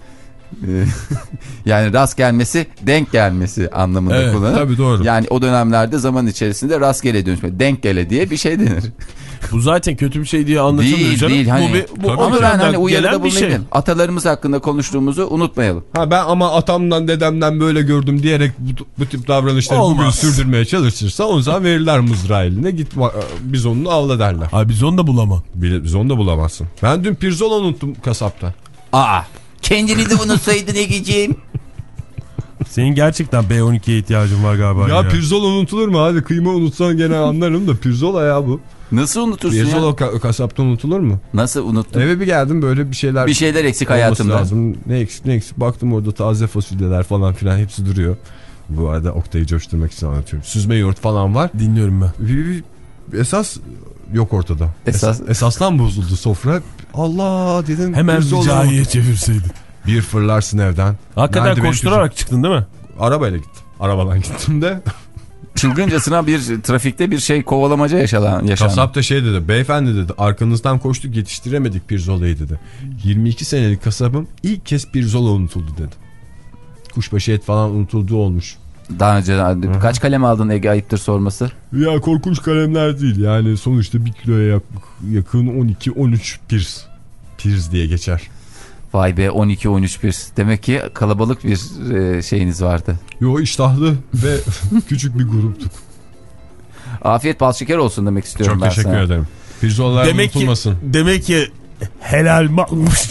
yani rast gelmesi denk gelmesi anlamında evet, kullanılır. Tabii doğru. Yani o dönemlerde zaman içerisinde rastgele dönüşme. Denk gele diye bir şey denir. Bu zaten kötü bir şey diye anlatılıyor değil, canım. Değil hani. Bu bir, bu ama ben hani uyarıda bulunayım. Şey. Atalarımız hakkında konuştuğumuzu unutmayalım. Ha ben ama atamdan dedemden böyle gördüm diyerek bu, bu tip davranışları olmaz. Bugün sürdürmeye çalışırsa o zaman verirler mızrağı eline git bizonunu avla derler. Abi bizon da bulamam. Bizon da bulamazsın. Ben dün pirzola unuttum kasapta. Aa. Kendini de unutsaydın Egeciğim. Senin gerçekten B on iki'ye ihtiyacın var galiba. Ya, ya. pirzola unutulur mu? Hadi kıyma unutsan gene anlarım da pirzola ya bu. Nasıl unutursun pirzola ya? Pirzola kasapta unutulur mu? Nasıl unuttun? Eve bir geldim böyle bir şeyler. Bir şeyler eksik hayatımda. Lazım. Ne eksik ne eksik. Baktım orada taze fasulyeler falan filan hepsi duruyor. Bu arada Oktay'ı coşturmak için anlatıyorum. Süzme yoğurt falan var. Dinliyorum ben. Bir, bir, bir esas yok ortada. Esas. Es, esasdan bozuldu sofra. Allah dedim. Hemen Vicahi'ye çevirseydin. Bir fırlarsın evden. Hakikaten nerede koşturarak çıktın değil mi? Arabayla gittim. Arabadan gittim de. Çılgıncasına bir trafikte bir şey kovalamaca yaşanan. Kasap da şey dedi. Beyefendi dedi. Arkanızdan koştuk yetiştiremedik pirzolayı dedi. yirmi iki senelik kasabım ilk kez pirzola unutuldu dedi. Kuşbaşı et falan unutulduğu olmuş. Daha önce Hı-hı. kaç kalem aldın Ege ayıptır sorması? Ya korkunç kalemler değil. Yani sonuçta bir kiloya yakın on iki on üç pirs. Pirs diye geçer. Vay be on iki on üç pirs. Demek ki kalabalık bir e, şeyiniz vardı. Yo iştahlı ve küçük bir gruptuk. Afiyet bal şeker olsun demek istiyorum Çok ben sana. Çok teşekkür ederim. Pirzolalar demek unutulmasın. Ki, demek ki helal malmış.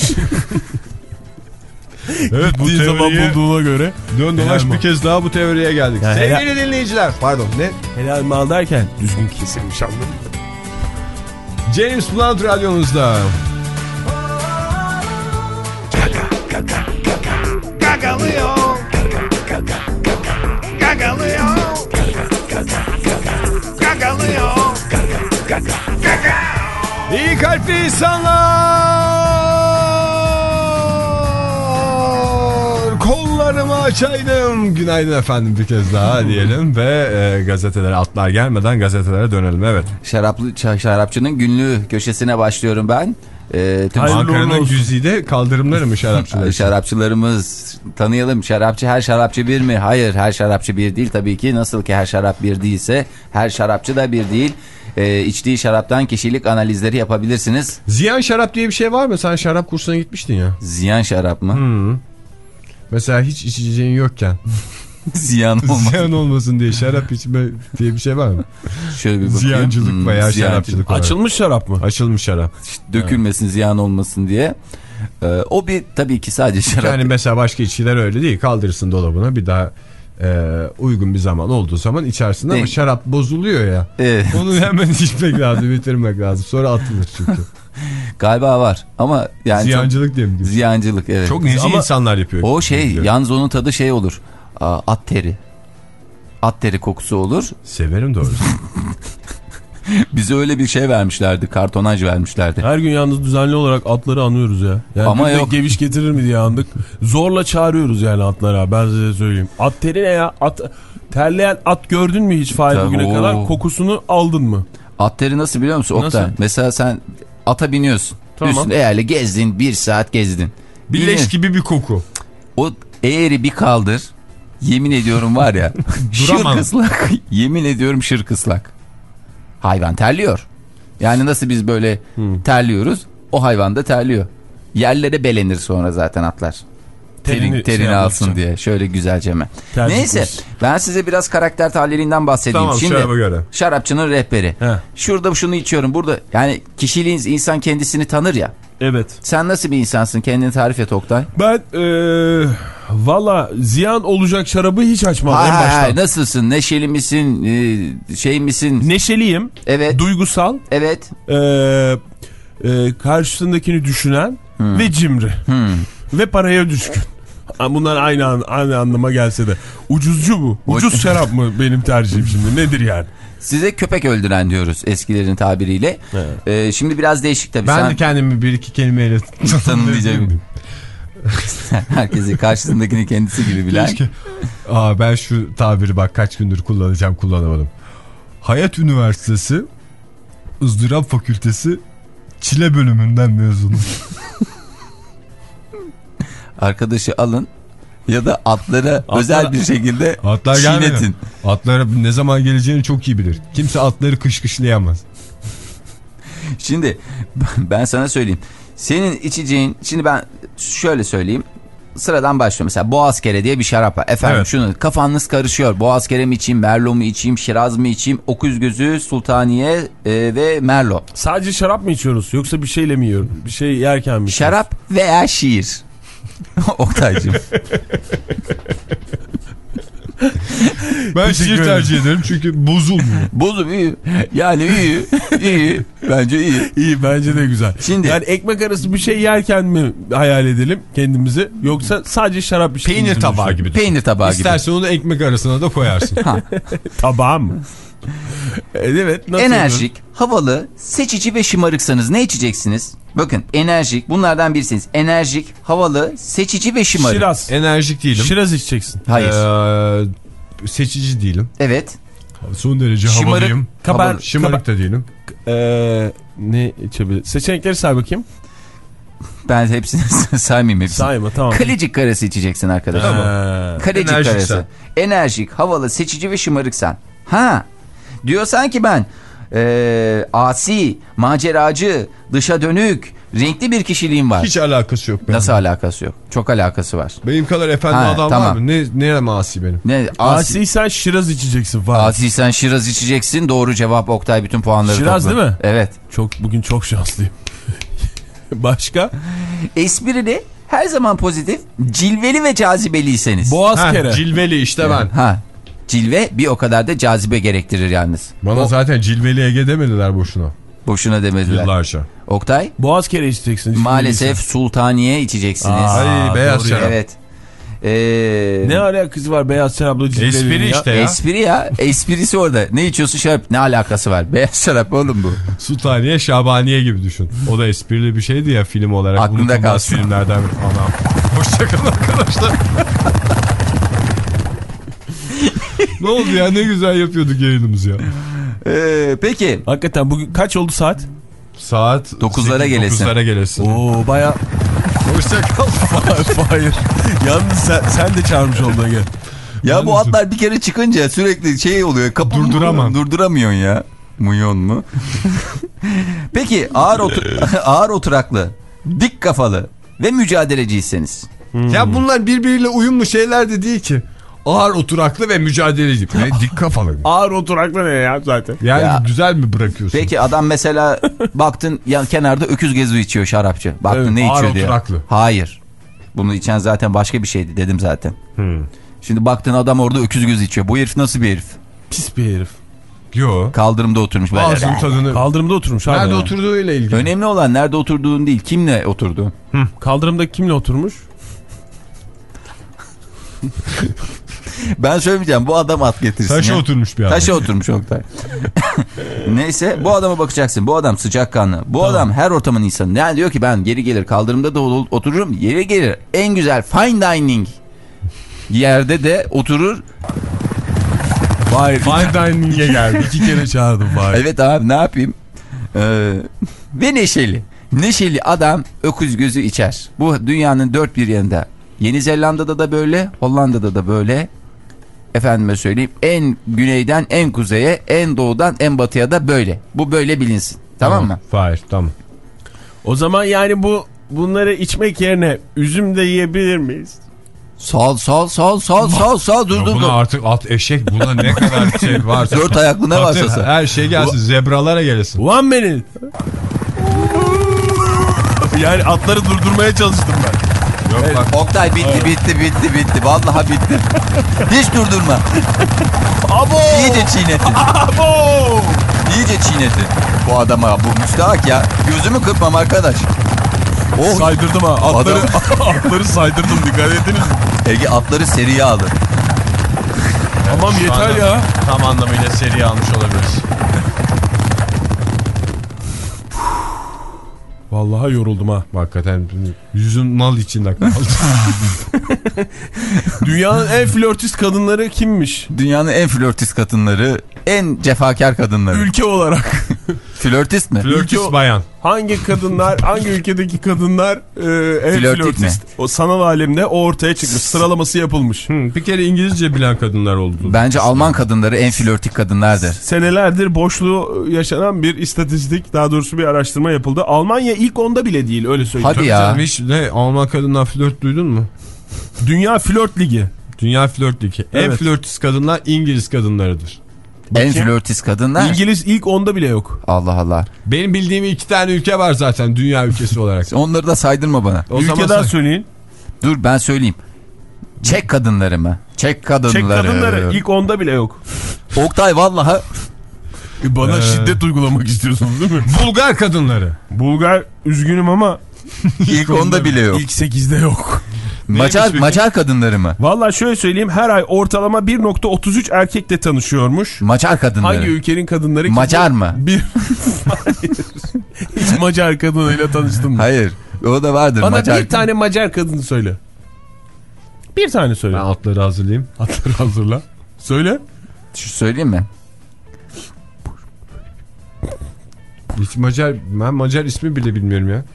Evet bu teoriye zaman bulduğuna göre dön dolaş bir kez daha bu teoriye geldik. Yani sevgili helal... dinleyiciler pardon ne? Helal mal derken düzgün kesilmiş anladın mı? James Blunt radyonuzda. Gagalıyor. Gagalıyor. Gagalıyor. İyi kalpli insanlar. Kollarımı açaydım. Günaydın efendim bir kez daha diyelim ve e, gazetelere atlar gelmeden gazetelere dönelim. Evet. Şaraplı şarapçının günlüğü köşesine başlıyorum ben. Ee, Ankara'nın güzide kaldırımları mı şarapçılar? Şarapçılarımız tanıyalım. Şarapçı her şarapçı bir mi? Hayır, her şarapçı bir değil tabii ki. Nasıl ki her şarap bir değilse her şarapçı da bir değil. Ee, içtiği şaraptan kişilik analizleri yapabilirsiniz. Ziyan şarap diye bir şey var mı? Sen şarap kursuna gitmiştin ya. Ziyan şarap mı? Hmm. Mesela hiç içeceğin yokken. Ziyan olmasın. Ziyan olmasın diye şarap içme diye bir şey var mı? Şöyle bir bakayım. Ziyancılık hmm, veya ziyancılık şarapçılık olarak. Açılmış şarap mı? Açılmış şarap. İşte dökülmesin, evet. Ziyan olmasın diye. Ee, o bir tabii ki sadece şarap. Yani mesela başka içkiler öyle değil. Kaldırırsın dolabına bir daha e, uygun bir zaman olduğu zaman içersin ama şarap bozuluyor ya. Evet. Onu hemen içmek lazım, bitirmek lazım. Sonra atılır çünkü. Galiba var ama yani ziyancılık çok, diye mi diyorsun? Ziyancılık evet. Çok nezih insanlar yapıyor. O şey yalnız onun tadı şey olur. At teri. At teri kokusu olur. Severim doğrusu. Bize öyle bir şey vermişlerdi. Kartonaj vermişlerdi. Her gün yalnız düzenli olarak atları anıyoruz ya. Yani ama yok. Geviş getirir mi diye andık. Zorla çağırıyoruz yani atlara. Ben size söyleyeyim. At teri ne ya? At, terleyen at gördün mü hiç Fahir bugüne kadar? Kokusunu aldın mı? At teri nasıl biliyor musun Oktay? Nasıl? Mesela sen ata biniyorsun. Tamam. Üstünde eğerle gezdin. Bir saat gezdin. Bir leş gibi bir koku. O eğeri bir kaldır. Yemin ediyorum var ya. Şırkıslak. Yemin ediyorum şırkıslak. Hayvan terliyor. Yani nasıl biz böyle hmm. terliyoruz. O hayvan da terliyor. Yerlere belenir sonra zaten atlar. Terini, Terini, terini şey alsın yapmak diye. Şöyle güzelce mi? Tercih Neyse etmiş. ben size biraz karakter tahlilinden bahsedeyim. Tamam, Şimdi şaraba göre. şarapçının rehberi. He. Şurada şunu içiyorum burada. Yani kişiliğiniz insan kendisini tanır ya. Evet. Sen nasıl bir insansın? Kendini tarif et Oktay. Ben ee, valla ziyan olacak şarabı hiç açmam Hayır, en baştan. hayır, nasılsın? Neşeli misin? Ee, şey misin? Neşeliyim. Evet. Duygusal. Evet. Ee, e, karşısındakini düşünen Hmm. ve cimri. Hmm. Ve paraya düşkün. Bunlar aynı an, aynı anlama gelse de. Ucuzcu bu. Ucuz şarap mı benim tercihim şimdi? Nedir yani? Size köpek öldüren diyoruz eskilerin tabiriyle. Evet. Ee, şimdi biraz değişik tabii. Ben Sen de kendimi bir iki kelimeyle tanımlayacağım. Herkesi karşısındakini kendisi gibi bilen. Keşke. Aa, ben şu tabiri bak kaç gündür kullanacağım, kullanamadım. Hayat Üniversitesi ızdırap fakültesi çile bölümünden mezunum. Arkadaşı alın ya da atlara Atlar, özel bir şekilde Atlar gelmiyor. çiğnetin. Atlara ne zaman geleceğini çok iyi bilir. Kimse atları kışkışlayamaz. Şimdi ben sana söyleyeyim. Senin içeceğin, şimdi ben şöyle söyleyeyim. Sıradan başlıyor. Mesela Boğazkere diye bir şarap var. Efendim Evet. şunu, kafanız karışıyor. Boğazkere mi içeyim, Merlot mu içeyim, Şiraz mı içeyim, Okuzgözü, Sultaniye e, ve Merlot. Sadece şarap mı içiyoruz yoksa bir şeyle mi yiyorum? Bir şey yerken mi içiyoruz? Şarap veya şiir. Oktay'cığım. Ben Teşekkür şiir ederim. tercih ederim çünkü bozulmuyor. Bozum iyi. Yani iyi. iyi. Bence iyi. İyi, bence de güzel. Şimdi- yani ekmek arası bir şey yerken mi hayal edelim kendimizi yoksa sadece şarap içtiğimizi Peynir mi tabağı düşünelim? gibi. Peynir tabağı gibi. İstersen onu ekmek arasına da koyarsın. Tabağı mı? Evet. Nasıl Enerjik, havalı, seçici ve şımarıksanız ne içeceksiniz? Bakın enerjik, bunlardan birisiniz. Enerjik, havalı, seçici ve şımarık. Şiraz. Enerjik değilim. Şiraz içeceksin. Hayır. Ee, seçici değilim. Evet. Son derece Şımarık. havalıyım. Kabar, Havalı, şımarık da değilim. Ee, ne içebilir? Seçenekleri say bakayım. Ben hepsini saymayayım hepsini. Sayma, tamam. Kalecik karası içeceksin arkadaşlar. Ha. Kalecik Enerjiksen. karası. Enerjik, havalı, seçici ve şımarıksan. Ha. Diyorsan ki ben ee, asi, maceracı, dışa dönük, renkli bir kişiliğim var. Hiç alakası yok. Benim. Nasıl alakası yok? Çok alakası var. Benim kadar efendi Ha, adam tamam. var mı? Ne, neye masi benim? Ne? Asi. Asi sen şiraz içeceksin falan. Asi sen şiraz içeceksin. Doğru cevap Oktay, bütün puanları Şiraz topla. değil mi? Evet. Çok, bugün çok şanslıyım. Başka? Esprili, her zaman pozitif, cilveli ve cazibeliyseniz. Boğazkere. Ha, cilveli işte ben. Ha. Cilve bir o kadar da cazibe gerektirir yalnız. Bana O- zaten cilveli Ege demediler boşuna. Boşuna demediler. Yıllarca. Oktay, Boğazkere içeceksin. maalesef Sultaniye içeceksiniz. Aa, Ay, beyaz doğru şarap. ya. Evet. Ee, Ne alakası var beyaz şarapla cilveli Espri ya? işte ya. Espri ya. Esprisi orada. Ne içiyorsun şarap? Ne alakası var? Beyaz şarap oğlum bu. Sultaniye Şabaniye gibi düşün. O da esprili bir şeydi ya film olarak. Aklında Unutulmaz kalsın. filmlerden bir anam. Hoşçakalın arkadaşlar. Ne oldu ya, ne güzel yapıyorduk yayınımızı ya. Ee, peki. Hakikaten bugün kaç oldu saat? Saat Dokuzlara sekiz, gelesin. dokuzlara gelesin. Oo baya... Hoşçakal. Hayır. Yalnız sen, sen de çağırmış oldun gel. Ya bu atlar bir kere çıkınca sürekli şey oluyor. Kapı Durduramam. Durduramıyorsun ya. Muyon mu? Peki ağır, otur ağır oturaklı, dik kafalı ve mücadeleciyseniz. Ya bunlar birbiriyle uyumlu şeyler de değil ki. Ağır oturaklı ve mücadeleci. Ne dik kafalı. Ağır oturaklı ne ya zaten? Yani Ya. güzel mi bırakıyorsun? Peki adam mesela baktın yan kenarda öküz gezi içiyor şarapçı. Baktın Evet, ne ağır içiyor diye. oturaklı. Hayır. Bunu içen zaten başka bir şeydi dedim zaten. Hmm. Şimdi baktın adam orada öküz gözü içiyor. Bu herif nasıl bir herif? Pis bir herif. Yo. Kaldırımda oturmuş böyle. Ağzının tadını. Kaldırımda oturmuş abi. Nerede ya. oturduğuyla ilgili. Önemli olan nerede oturduğun değil, kimle oturduğun. Hı. Kaldırımda kimle oturmuş? Ben söylemeyeceğim, bu adam at getirsin. Taşa ya. oturmuş bir adam. Taşa oturmuş Oktay. Neyse, bu adama bakacaksın. Bu adam sıcakkanlı. Bu Tamam. adam her ortamın insanı. Yani diyor ki ben geri gelir kaldırımda da ol- otururum. Yeri gelir en güzel fine dining yerde de oturur. Vay. Fine dining'e geldi. İki kere çağırdım vay. Evet abi, ne yapayım? Ee, ve neşeli. Neşeli adam öküz gözü içer. Bu dünyanın dört bir yanında. Yeni Zelanda'da da böyle, Hollanda'da da böyle. Efendime söyleyeyim, en güneyden en kuzeye, en doğudan en batıya da böyle. Bu böyle bilinsin. Tamam, mı? Hayır, tamam. O zaman yani bu bunları içmek yerine üzüm de yiyebilir miyiz? Sol sol sol sol sol sol dur dur Buna dur. artık at eşek buna ne kadar şey varsa. Dört ayaklı ne varsa. Atı, her şey gelsin. Zebralara gelsin. One minute. Yani atları durdurmaya çalıştım ben. Yok Evet, bak. Oktay bitti bitti bitti bitti. Vallahi bitti. Hiç durdurma. Abo! İyice çiğnetin. Abo! İyice çiğnetin. Bu adama bu müstahak ya. Gözümü kırpmam arkadaş. Oh. Saydırdım ha. Atları, Adam- atları saydırdım. Dikkat ettiniz mi? Ege atları seriye aldı. Tamam Şu yeter anda ya. Tam anlamıyla seri almış olabiliriz. Vallahi yoruldum ha. Hakikaten yüzün nal içinde kaldı. Dünyanın en flörtist kadınları kimmiş? Dünyanın en flörtist kadınları, en cefakar kadınları. Ülke olarak. Flörtist mi? Flörtist bayan. Hangi kadınlar, hangi ülkedeki kadınlar e, en Flörtik flörtist? O sanal alemde o ortaya çıkmış. Sıralaması yapılmış. Hı, bir kere İngilizce bilen kadınlar oldu. Bence Alman kadınları en flörtik kadınlardır. Senelerdir boşluğu yaşanan bir istatistik, daha doğrusu bir araştırma yapıldı. Almanya ilk onda bile değil, öyle söyleyeyim. Hadi ya. Canım, hiç ne Alman kadından flört duydun mu? Dünya Flört Ligi. Dünya flört ligi. En Evet. flörtist kadınlar İngiliz kadınlarıdır. En flörtist kadınlar. İngiliz ilk onda bile yok. Allah Allah. Benim bildiğim iki tane ülke var zaten dünya ülkesi olarak. Onları da saydırma bana. O Ülke zaman daha say- söyleyin. Dur ben söyleyeyim. Çek kadınları mı? Çek kadınları. Çek kadınları ilk onda bile yok. Oktay vallahi. Bana Ee... şiddet uygulamak istiyorsunuz değil mi? Bulgar kadınları. Bulgar üzgünüm ama İlk onda bile yok. ilk sekizde yok. Macar, Neymiş Macar kadınları mı? Vallahi şöyle söyleyeyim, her ay ortalama bir nokta otuz üç erkekle tanışıyormuş. Macar kadınları. Hangi ülkenin kadınları? Macar mı? Bir... Hayır. Hiç Macar kadınıyla tanıştın mı? Hayır. O da vardır. Bana Macar bir tane Macar kadını söyle. Bir tane söyle. Ben atları hazırlayayım. Atları hazırla. Söyle. Şu söyleyeyim mi? Hiç Macar, ben Macar ismi bile bilmiyorum ya.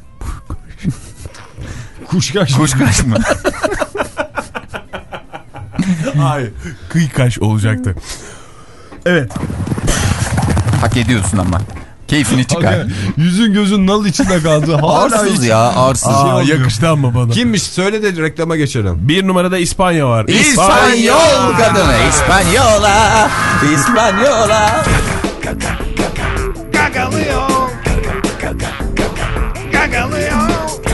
Kuşkaş. Kuşkaş mı? Hayır. Kıykaş olacaktı. Evet. Hak ediyorsun ama. Keyfini çıkar. Hakikaten yüzün gözün nal içinde kaldı. Hala Arsız hiç- ya arsız. Aa, oluyor. yakıştı ama bana. Kimmiş? Söyle de reklama geçelim. Bir numarada İspanya var. İspanyol kadını. İspanyola. İspanyola. Gagalıyor. Gagalıyor.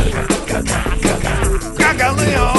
Gagalıyor.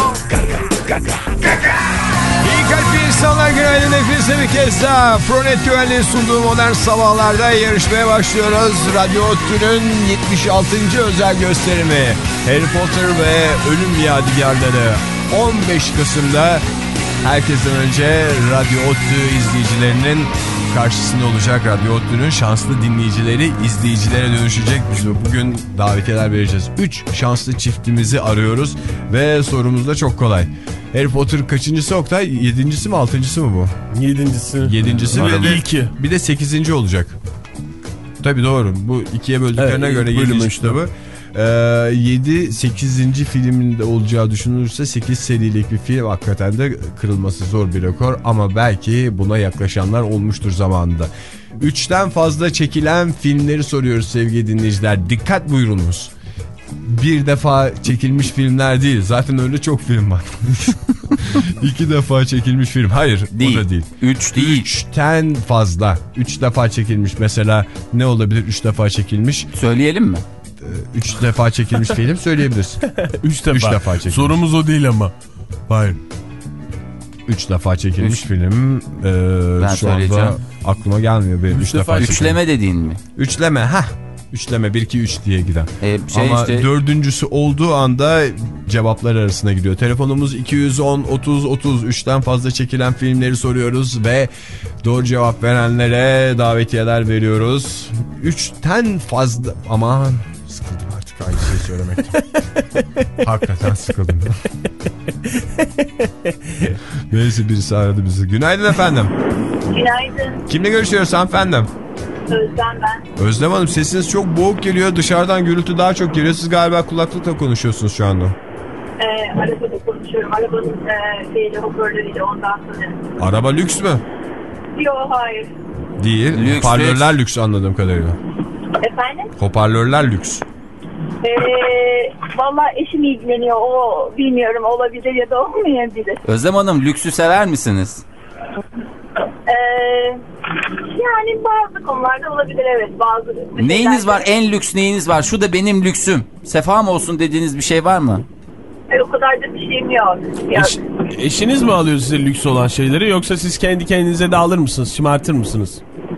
İyi kalpli insanlar, günaydın hepinize bir kez daha. Pronet Güvenliğin sunduğu modern sabahlarda yarışmaya başlıyoruz. Radyo Ottu'nun yetmiş altıncı özel gösterimi Harry Potter ve Ölüm Yadigarları on beş Kasım'da herkesten önce Radyo Ottu izleyicilerinin karşısında olacak. Radyo Ottu'nun şanslı dinleyicileri izleyicilere dönüşecek. Biz de bugün davetiyeler vereceğiz. üç şanslı çiftimizi arıyoruz ve sorumuz da çok kolay. Harry Potter kaçıncısı Oktay? Yedincisi mi altıncısı mı bu? Yedincisi. Yedincisi Var ve ama de, ilki. bir de sekizinci olacak. Tabii doğru. Bu ikiye böldüklerine Evet, göre ilk bölümü yedinci işte. kitabı. Ee, yedi sekizinci filminde olacağı düşünülürse sekiz serilik bir film, hakikaten de kırılması zor bir rekor ama belki buna yaklaşanlar olmuştur zamanında. üçten fazla çekilen filmleri soruyoruz sevgili dinleyiciler. Dikkat buyurunuz. Bir defa çekilmiş filmler değil. Zaten öyle çok film var. İki defa çekilmiş film. Hayır, Değil. o da değil. Üç değil. Üçten fazla. Üç defa çekilmiş. Mesela ne olabilir? Üç defa çekilmiş. Söyleyelim mi? Üç defa çekilmiş film söyleyebilirsin. Üç defa. Üç defa çekilmiş. Sorumuz o değil ama. Hayır. Üç defa çekilmiş Üç. film. Ee, Ben şu söyleyeceğim. anda aklıma gelmiyor benim. Üç, Üç defa, defa çekilmiş. Üçleme dediğin mi? Üçleme. Hah. Üçleme bir iki üç diye giden. Ee, şey Ama işte... dördüncüsü olduğu anda cevaplar arasına gidiyor. Telefonumuz iki yüz on otuz otuz. Üçten fazla çekilen filmleri soruyoruz ve doğru cevap verenlere davetiyeler veriyoruz. Üçten fazla... Aman sıkıldım artık aynı şeyi söylemekten. Hakikaten sıkıldım. Neyse, birisi aradı bizi. Günaydın efendim. Günaydın. Kimle görüşüyoruz hanımefendi? Özlem ben. Özlem Hanım, sesiniz çok boğuk geliyor. Dışarıdan gürültü daha çok geliyor. Siz galiba kulaklıkla konuşuyorsunuz şu anda. Ee, arabada konuşuyorum. Arabanın e, şeyle, hoparlörüyle, ondan sonra. Araba lüks mü? Yok, hayır. Değil. Lüks, Hoparlörler lüks anladığım kadarıyla. Efendim? Hoparlörler lüks. Ee, vallahi eşim ilgileniyor. O bilmiyorum, olabilir ya da olmayabilir. Özlem Hanım, lüksü sever misiniz? Ee, yani bazı konularda olabilir, evet. Bazı Neyiniz var? En lüks neyiniz var? Şu da benim lüksüm. Sefam olsun dediğiniz bir şey var mı? E, o kadar da bir şeyim yok. Eş, eşiniz mi alıyor size lüks olan şeyleri yoksa siz kendi kendinize de alır mısınız? Şımartır mısınız?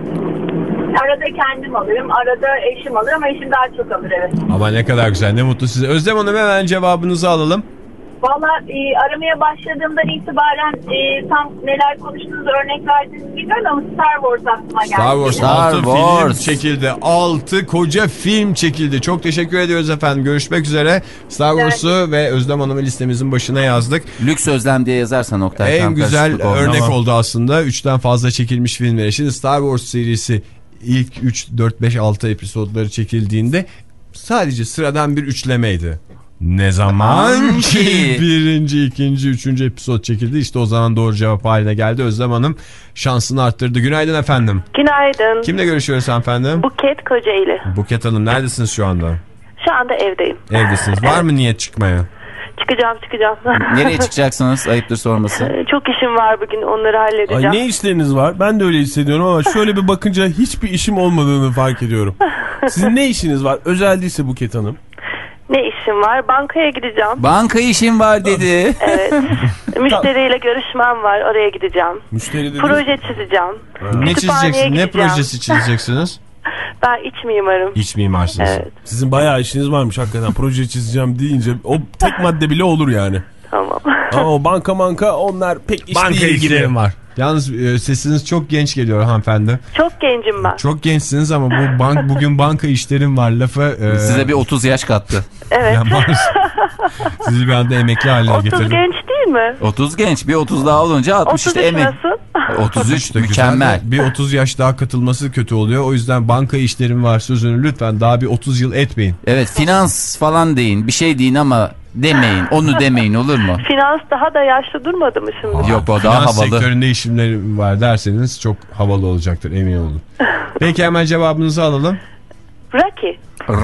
Arada kendim alırım, arada eşim alır ama eşim daha çok alır, evet. Ama ne kadar güzel, ne mutlu size. Özlem Hanım, hemen cevabınızı alalım. Valla e, aramaya başladığımdan itibaren e, tam neler konuştuğunuzu örnek verdiniz bilmiyorum ama Star Wars aklıma geldi. Star Wars Star altı Wars. film çekildi. altı koca film çekildi. Çok teşekkür ediyoruz efendim. Görüşmek üzere. Star Wars'u evet. ve Özlem Hanım'ı listemizin başına yazdık. Lüks Özlem diye yazarsan Oktay. En güzel örnek oldu. oldu aslında. Üçten fazla çekilmiş filmler. Şimdi Star Wars serisi ilk üç, dört, beş, altı episodları çekildiğinde sadece sıradan bir üçlemeydi. Ne zaman ki birinci, ikinci, üçüncü episod çekildi, işte o zaman doğru cevap haline geldi. Özlem Hanım şansını arttırdı. Günaydın efendim. Günaydın. Kimle görüşüyoruz efendim? Buket Kocaeli. Buket Hanım, neredesiniz şu anda? Şu anda evdeyim. Evdesiniz. Var mı niyet çıkmaya? Çıkacağım çıkacağım. Nereye çıkacaksınız? Ayıptır sorması. Çok işim var bugün, onları halledeceğim. Ay, ne işleriniz var? Ben de öyle hissediyorum ama şöyle bir bakınca hiçbir işim olmadığını fark ediyorum. Sizin ne işiniz var? Özel değilse Buket Hanım. Ne işim var? Bankaya gideceğim. Banka işim var dedi. Evet. Müşteriyle görüşmem var. Oraya gideceğim. Müşteri dedi. Proje çizeceğim. Ne çizeceksiniz? Ne projesi çizeceksiniz? Ben iç mimarım. İç mimarsınız. Evet. Sizin bayağı işiniz varmış hakikaten. Proje çizeceğim deyince o tek madde bile olur yani. Tamam. Ama o banka manka onlar pek iş Banka değil gibi. var. Yalnız e, sesiniz çok genç geliyor hanımefendi. Çok gencim ben. Çok gençsiniz ama bu bank bugün banka işlerim var lafı. E, Size bir otuz yaş kattı. Evet. Ya sizi bir anda emekli haline otuz getirdim. genç değil mi? otuz genç, bir otuz daha olunca altmış işte emek. nasıl? otuz üç İşte mükemmel. Bir otuz yaş daha katılması kötü oluyor. O yüzden banka işlerim var sözünü lütfen daha bir otuz yıl etmeyin. Evet, finans falan deyin, bir şey deyin ama demeyin, onu demeyin, olur mu? Finans daha da yaşlı durmadı mı şimdi? Yok, o daha Finans havalı. sektöründe işimlerim var derseniz çok havalı olacaktır, emin olun. Peki hemen cevabınızı alalım. Rocky.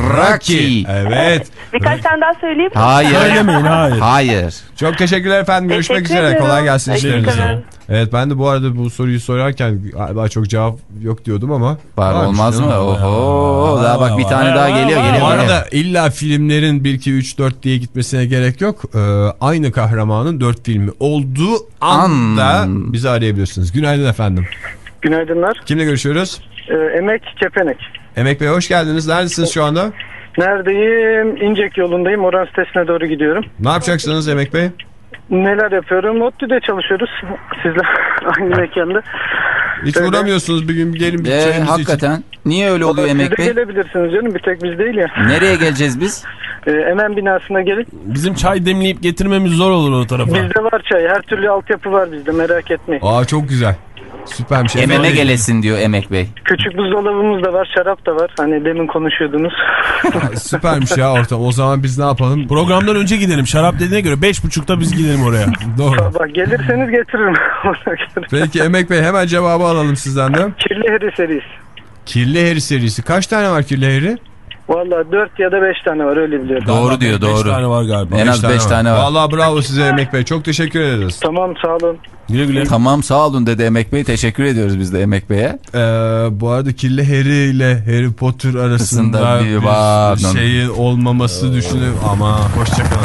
Rocky. Evet. Birkaç tane daha söyleyeyim mi? Hayır. Söylemeyin, hayır. Hayır. Çok teşekkürler efendim. Görüşmek Teşekkür üzere. ederim. Kolay gelsin işlerinize. Hoşçakalın. Evet, ben de bu arada bu soruyu sorarken galiba çok cevap yok diyordum ama. Var varmış, olmaz mı? Oho. Daha bak bir tane daha geliyor. Bu geliyor. arada illa filmlerin bir, iki, üç, dört diye gitmesine gerek yok. Ee, aynı kahramanın dört filmi olduğu anda An. bizi arayabilirsiniz. Günaydın efendim. Günaydınlar. Kimle görüşüyoruz? Ee, Emek Kepenek. Emek Bey, hoş geldiniz. Neredesiniz şu anda? Neredeyim? İncek yolundayım. Oran sitesine doğru gidiyorum. Ne yapacaksınız Emek Bey? Neler yapıyorum? ODTÜ'de çalışıyoruz. Sizle aynı mekanda. Hiç Öyle. uğramıyorsunuz bir gün gelin bir Ee, çayımızı için. hakikaten. Niye öyle oluyor Siz Emek de Bey? gelebilirsiniz canım. Bir tek biz değil ya. Nereye geleceğiz biz? Ee, Emen binasına gelin. Bizim çay demleyip getirmemiz zor olur o tarafa. Bizde var çay. Her türlü altyapı var bizde. Merak etmeyin. Aa, çok güzel. Süpermiş. Ememe Efendim? gelesin diyor Emek Bey. Küçük buzdolabımız da var. Şarap da var. Hani demin konuşuyordunuz. Aa, süpermiş ya ortam. O zaman biz ne yapalım? Programdan önce gidelim. Şarap dediğine göre beş buçukta biz gidelim oraya. Doğru. Bak gelirseniz getiririm. Peki Emek Bey, hemen cevabı alalım sizden de. Kirli Heri serisi. Kirli Heri serisi. Kaç tane var Kirli Heri? Valla dört ya da beş tane var, öyle biliyorum. Doğru diyor, Beş doğru. tane var galiba. En az beş tane var. Vallahi bravo size Emek Bey. Çok teşekkür ederiz. Tamam, sağ olun. Güle güle. Tamam, sağ olun dedi Emek Bey. Teşekkür ediyoruz biz de Emek Bey'e. Ee, bu arada Kirli Harry ile Harry Potter arasında Arasında bir bir, var. şeyin olmaması düşünüyorum ama hoşçakalın.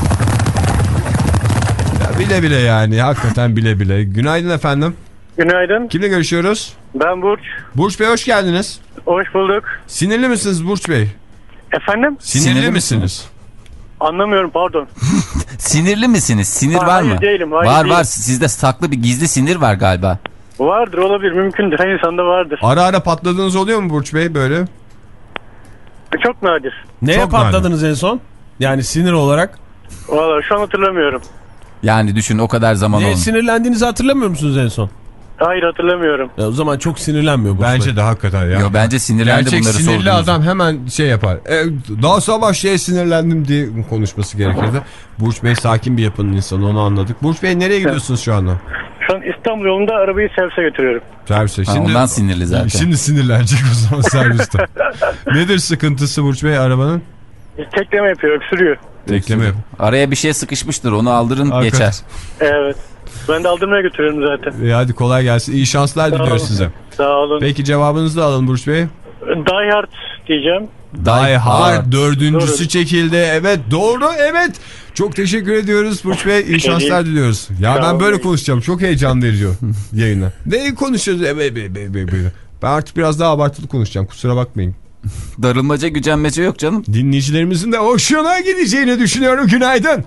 Ya bile bile yani, hakikaten bile bile. Günaydın efendim. Günaydın. Kimle görüşüyoruz? Ben Burç. Burç Bey, hoş geldiniz. Hoş bulduk. Sinirli misiniz Burç Bey? Efendim? Sinirli, Sinirli misiniz? Anlamıyorum, pardon. Sinirli misiniz? Sinir Ha, var hayır mı? değilim, hayır var değilim. var. Sizde saklı bir gizli sinir var galiba. Vardır, olabilir, mümkündür. Her insanda vardır. Ara ara patladığınız oluyor mu Burç Bey böyle? Çok nadir. Neye Çok patladınız en son? Yani sinir olarak. Valla şu an hatırlamıyorum. Yani düşün, o kadar zaman Neye oldu. sinirlendiğinizi hatırlamıyor musunuz en son? Hayır, hatırlamıyorum. Ya o zaman çok sinirlenmiyor bu. Bence de hakikaten ya. Yo, bence sinirlendi Gerçek bunları sinirli sorduğunuz. adam hemen şey yapar. E, daha sabah şeye sinirlendim diye konuşması gerekirdi. Burç Bey sakin bir yapının insanı, onu anladık. Burç Bey, nereye gidiyorsunuz şu anda? Şu an İstanbul yolunda arabayı servise götürüyorum. Servise. Ha, Şimdi, ondan sinirli zaten. Şimdi sinirlenecek o zaman serviste. Nedir sıkıntısı Burç Bey arabanın? Tekleme yapıyor, öksürüyor. Tekleme yap. Araya bir şey sıkışmıştır, onu aldırın Hakikaten. geçer. Evet. Ben de aldırmaya götürüyorum zaten. E hadi kolay gelsin. İyi şanslar Sağ diliyoruz olun. size. Sağ olun. Peki cevabınızı da alın Burç Bey. Die Hard diyeceğim. Die Hard dördüncüsü Doğru. çekildi. Evet doğru evet. Çok teşekkür ediyoruz Burç Bey. İyi şanslar diliyoruz. Ya Sağ ben olun. böyle konuşacağım. Çok heyecan verici yayına. Ne konuşuyoruz? Evet, evet, evet, evet. Ben artık biraz daha abartılı konuşacağım. Kusura bakmayın. Darılmaca gücenmece yok canım. Dinleyicilerimizin de hoşuna gideceğini düşünüyorum. Günaydın.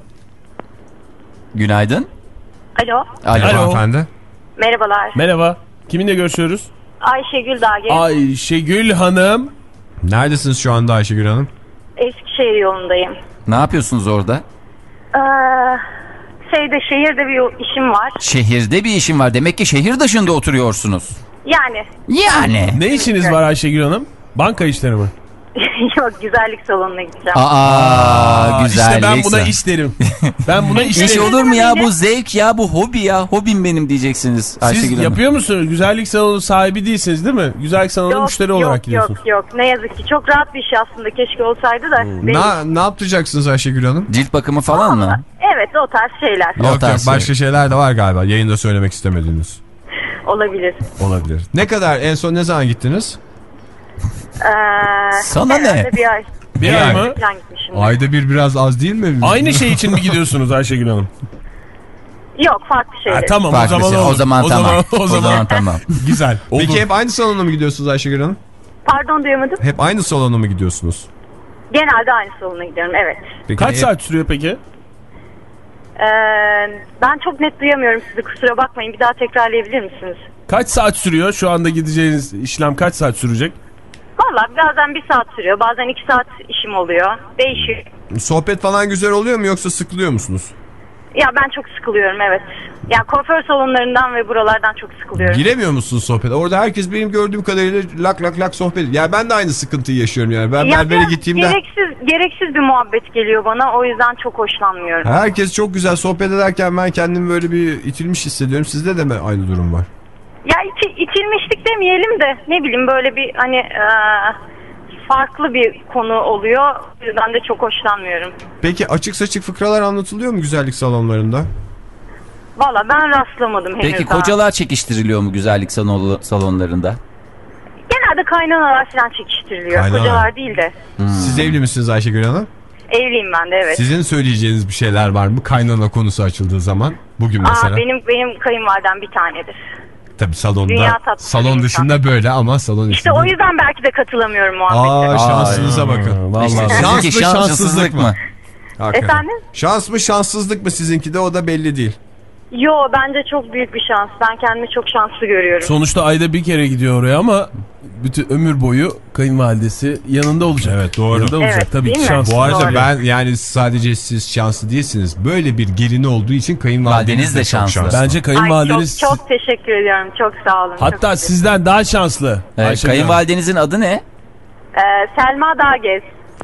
Günaydın. Alo. Alo. Alo. Efendim. Merhabalar. Merhaba. Kiminle görüşüyoruz? Ayşegül Dağge. Ayşegül Hanım. Neredesiniz şu anda Ayşegül Hanım? Eskişehir yolundayım. Ne yapıyorsunuz orada? Ee, şeyde şehirde bir işim var. Şehirde bir işim var. Demek ki şehir dışında oturuyorsunuz. Yani. Yani. Ne işiniz var Ayşegül Hanım? Banka işleri mi? Yok, güzellik salonuna gideceğim. Aa, güzellik. İşte ben buna iş derim. Ben buna iş İş derim. olur mu ya, bu zevk ya, bu hobi ya. Hobim benim diyeceksiniz Ayşegül Siz Hanım. yapıyor musunuz? Güzellik salonu sahibi değilsiniz değil mi? Güzellik salonuna müşteri yok, olarak gidiyorsunuz. Yok yok ne yazık ki. Çok rahat bir iş aslında. Keşke olsaydı da. Hmm. Benim- Ne, ne yapacaksınız Ayşegül Hanım? Cilt bakımı falan mı? Evet, o tarz şeyler. O Yok tarz yok şey. başka şeyler de var galiba. Yayında söylemek istemediğiniz. Olabilir. Olabilir. Ne kadar en son ne zaman gittiniz? Ee, Sana ne? herhalde Bir ay. Bir ay mı? Falan gitmişim. Ayda bir biraz az değil mi? Aynı şey için mi gidiyorsunuz Ayşegül Hanım? Yok, farklı şeyler. Ha, tamam Farklı o zaman şey. olur. O zaman o tamam. Zaman, o, O zaman, zaman tamam. güzel. Olur. Peki hep aynı salona mı gidiyorsunuz Ayşegül Hanım? Pardon, duyamadım. Hep aynı salona mı gidiyorsunuz? Genelde aynı salona gidiyorum, evet. Peki Kaç hep- saat sürüyor peki? Ee, ben çok net duyamıyorum sizi, kusura bakmayın. Bir daha tekrarlayabilir misiniz? Kaç saat sürüyor? Şu anda gideceğiniz işlem kaç saat sürecek? Valla bazen bir saat sürüyor, bazen iki saat işim oluyor. Değişiyor. Sohbet falan güzel oluyor mu yoksa sıkılıyor musunuz? Ya ben çok sıkılıyorum, evet. Ya kuaför salonlarından ve buralardan çok sıkılıyorum. Giremiyor musunuz sohbete? Orada herkes benim gördüğüm kadarıyla lak lak lak sohbet ediyor. Yani ben de aynı sıkıntıyı yaşıyorum yani. Ben Ya berbere biraz gittiğimde gereksiz, gereksiz bir muhabbet geliyor bana, o yüzden çok hoşlanmıyorum. herkes çok güzel sohbet ederken ben kendimi böyle bir itilmiş hissediyorum. Sizde de mi aynı durum var? Ya iti, itilmişlik demeyelim de ne bileyim, böyle bir hani e, farklı bir konu oluyor. O yüzden de çok hoşlanmıyorum. Peki açık saçık fıkralar anlatılıyor mu güzellik salonlarında? Valla ben rastlamadım henüz Peki daha. kocalar çekiştiriliyor mu güzellik salonu- salonlarında? Genelde kaynanalar falan çekiştiriliyor. Kaynana. Kocalar değil de. Siz evli misiniz Ayşegül Hanım? Evliyim ben de, evet. Sizin söyleyeceğiniz bir şeyler var mı? Kaynana konusu açıldığı zaman. Bugün mesela. Aa, benim benim kayınvalidem bir tanedir. Tabii salonda. Dünya tatlısı Salon bir dışında böyle ama salon İşte içinde. o yüzden belki de katılamıyorum muhabbete. Aa şansınıza bakın. Vallahi. İşte Şans mı, sizinki şanssızlık mı? Hakikaten. Efendim? Şans mı şanssızlık mı sizinki de o da belli değil. Yo, bence çok büyük bir şans. Ben kendimi çok şanslı görüyorum. Sonuçta ayda bir kere gidiyor oraya ama bütün ömür boyu kayınvalidesi yanında olacak. Evet, doğru. Yanında olacak Evet, tabii değil ki mi? şanslı. Bu arada Doğru. ben yani sadece siz şanslı değilsiniz. Böyle bir gelini olduğu için kayınvalideniz Valideniz de de çok şanslı. şanslı. Bence Ay, kayınvalideniz çok, çok teşekkür ediyorum. Çok sağ olun. hatta Çok sizden daha şanslı. Evet, Ayşegül Hanım. kayınvalidenizin adı ne? Ee, Selma Dağgez.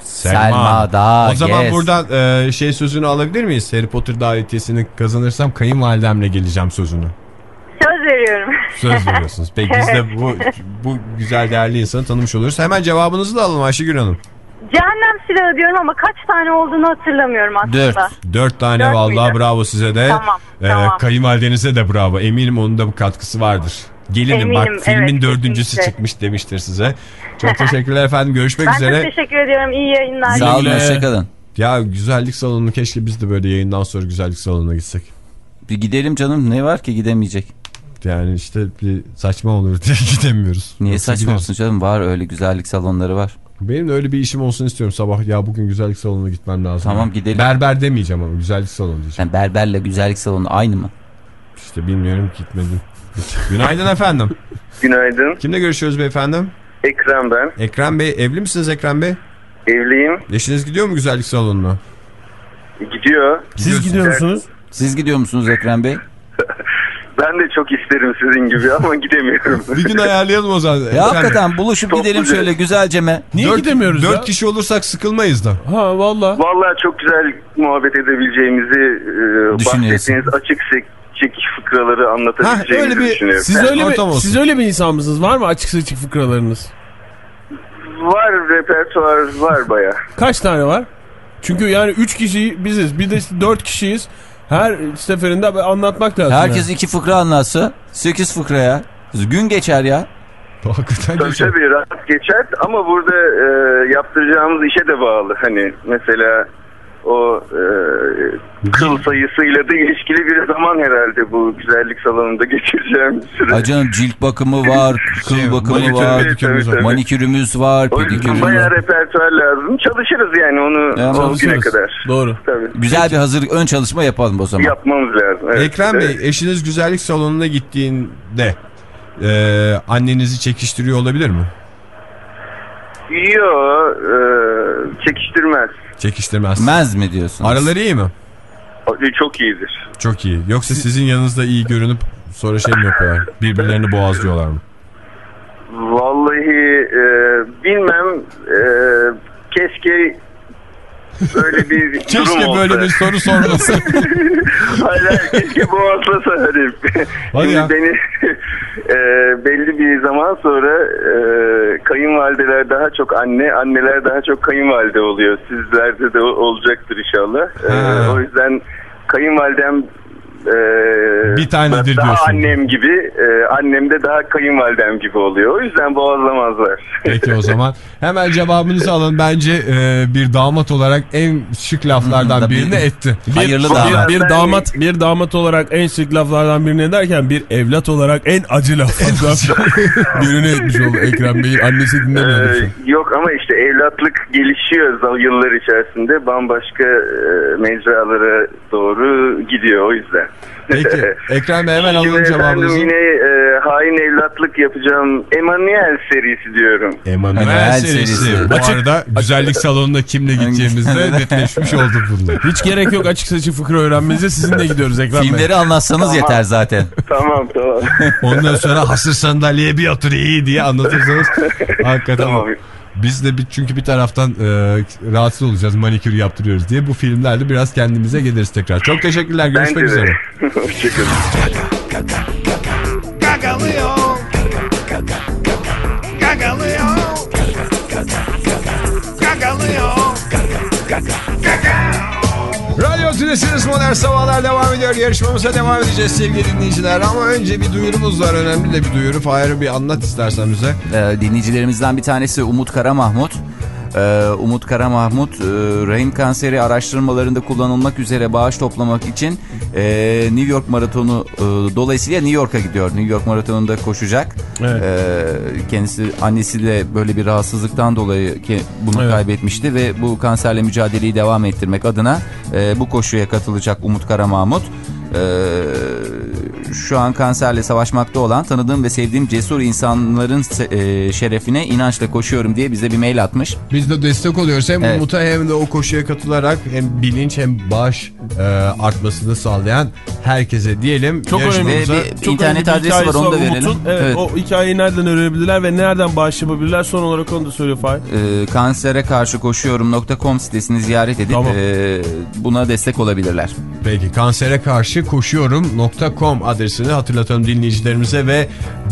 Selma Dağgez. O zaman buradan e, şey sözünü alabilir miyiz? Harry Potter davetiyesini kazanırsam kayınvalidemle geleceğim sözünü. Söz veriyorum. Söz veriyorsunuz. Peki biz de bu bu güzel değerli insanı tanımış oluruz. Hemen cevabınızı da alalım Ayşegül Hanım. Cehennem silahı diyorum ama kaç tane olduğunu hatırlamıyorum aslında. Dört. Dört tane Dört vallahi müydü? bravo size de. Tamam, Ee, tamam. Kayınvalidenize de bravo. Eminim onun da bu katkısı vardır. Gelinim Eminim, bak filmin evet, dördüncüsü kesinlikle. çıkmış demiştir size. Çok teşekkürler efendim. Görüşmek Ben üzere. çok teşekkür ediyorum. İyi yayınlar. Sağ olun, Güle. hoşçakalın. Ya güzellik salonu keşke biz de böyle yayından sonra güzellik salonuna gitsek. Bir gidelim canım, ne var ki gidemeyecek? Yani işte bir saçma olur diye gidemiyoruz. Niye Yoksa saçma gideriz. olsun canım, var öyle güzellik salonları var. Benim de öyle bir işim olsun istiyorum sabah. Ya bugün güzellik salonuna gitmem lazım. Tamam, gidelim. Berber demeyeceğim ama güzellik salonu diyeceğim. Sen berberle güzellik salonu aynı mı? İşte bilmiyorum, gitmedim. Hiç. Günaydın efendim. Günaydın. Kimle görüşüyoruz beyefendi? Ekrem ben. Ekrem Bey, evli misiniz Ekrem Bey? Evliyim. Eşiniz gidiyor mu güzellik salonuna? Gidiyor. Siz gidiyor musunuz? Siz gidiyor musunuz Ekrem Bey? Ben de çok isterim sizin gibi ama gidemiyorum. Bir gün ayarlayalım o zaman. Ya hakikaten buluşup Çok gidelim güzel. şöyle güzelceme. Niye dört, gidemiyoruz ya? Dört kişi olursak sıkılmayız da. Ha valla. Vallahi çok güzel muhabbet edebileceğimizi, e, Düşünüyorsun. bahsettiğiniz açık çekiş fıkraları Ha, anlatabileceğimizi öyle bir- düşünüyorum. Siz öyle, ortam bir, olsun. siz öyle bir insan mısınız? Var mı açık saçık fıkralarınız? var, repertuar var bayağı. Kaç tane var? Çünkü yani üç kişi biziz, bir de dört kişiyiz. Her seferinde anlatmak lazım. Herkes yani. iki fıkra anlatsa sekiz fıkra ya. Gün geçer ya. Hakikaten Tabii geçer. tabii rahat geçer ama burada e, yaptıracağımız işe de bağlı. Hani mesela o e, kıl sayısıyla da ilişkili bir zaman herhalde bu güzellik salonunda geçireceğim süre. Acanım cilt bakımı var, kıl Şey, bakımı manikür, var, pedikürümüz var. manikürümüz var, O yüzden pedikürümüz bayağı var. repertuar lazım. Çalışırız yani onu Ya, o güne çalışırız. kadar. Doğru. Tabii. Güzel bir hazır ön çalışma yapalım o zaman. Yapmamız lazım. Evet. Ekrem Bey, Evet. eşiniz güzellik salonuna gittiğinde e, annenizi çekiştiriyor olabilir mi? Yok, e, çekiştirmez. Çekiştirmez. Mez mi diyorsunuz? Araları iyi mi? Çok iyidir. Çok iyi. Yoksa sizin yanınızda iyi görünüp sonra şey mi yapıyorlar? Birbirlerini boğazlıyorlar mı? Vallahi e, bilmem, e, keşke böyle bir durum Keşke olsa. böyle bir soru sorması. Hayır, hayır, keşke boğazlasa hani. Hadi Şimdi ya. beni e, belli bir zaman sonra e, kayınvalideler daha çok anne, anneler daha çok kayınvalide oluyor. Sizlerde de olacaktır inşallah. E, o yüzden kayınvalidem e, Bir tanedir daha diyorsun. annem gibi, e, annem de daha kayınvalidem gibi oluyor. O yüzden boğazlamazlar. Peki o zaman hemen cevabınızı alın. Bence e, bir damat olarak en şık laflardan Hı, birini bir- etti. Hayırlı Bir, damat. bir damat bir damat olarak en şık laflardan birini ederken bir evlat olarak en acı laflardan birini etmiş oldu Ekrem Bey'in annesi dinlemiyordu. Ee, yok ama işte evlatlık gelişiyor zam- yıllar içerisinde bambaşka e, mecralara doğru gidiyor o yüzden. Peki Ekrem Bey hemen alın Şimdi efendim cevabınızı. yine e, hain evlatlık yapacağım. Emanuel serisi diyorum. Emanuel Emanuel serisi. serisi. Bu arada güzellik salonuna kimle gideceğimizde netleşmiş oldu bunlar. Hiç gerek yok açık seçik fıkra öğrenmenize, sizinle gidiyoruz Ekrem Bey. Filmleri anlatsanız yeter zaten. Tamam tamam. Ondan sonra hasır sandalyeye bir otur iyi diye anlatırsanız hakikaten. Tamam. Biz de bir, çünkü bir taraftan e, rahatsız olacağız, manikür yaptırıyoruz diye bu filmlerde biraz kendimize geliriz tekrar. Çok teşekkürler, görüşmek Bence de. üzere. Hoşçakalın. Gagalıyor. Gagalıyor. Gagalıyor. Radyo Tülesi'niz Modern Sabahlar devam ediyor. Yarışmamıza devam edeceğiz sevgili dinleyiciler. Ama önce bir duyurumuz var, önemli de bir duyuru. Fahir'e bir anlat istersen bize. Ee, dinleyicilerimizden bir tanesi Umut Karamahmut. Ee, Umut Karamahmut e, rahim kanseri araştırmalarında kullanılmak üzere bağış toplamak için e, New York Maratonu e, dolayısıyla New York'a gidiyor. New York Maratonu'nda koşacak. Evet. Ee, kendisi annesiyle böyle bir rahatsızlıktan dolayı ki bunu Evet. kaybetmişti ve bu kanserle mücadeleyi devam ettirmek adına e, bu koşuya katılacak Umut Karamahmut. Ee, şu an kanserle savaşmakta olan tanıdığım ve sevdiğim cesur insanların e, şerefine inançla koşuyorum diye bize bir mail atmış. Biz de destek oluyoruz. Hem Evet. Umut'a hem de o koşuya katılarak hem bilinç hem bağış e, artmasını sağlayan herkese diyelim. Çok önemli. Yarışmamıza- Ve bir- Çok İnternet önemli bir adresi var, hikayesi onu da verelim. Umut'un. Evet, Evet. o hikayeyi nereden öğrenebilirler ve nereden bağış yapabilirler, son olarak onu da söylüyor Fahir. E, kansere karşı koşuyorum nokta com sitesini ziyaret edip Tamam. e, buna destek olabilirler. Peki kansere karşı koşuyorum nokta com adresini hatırlatalım dinleyicilerimize ve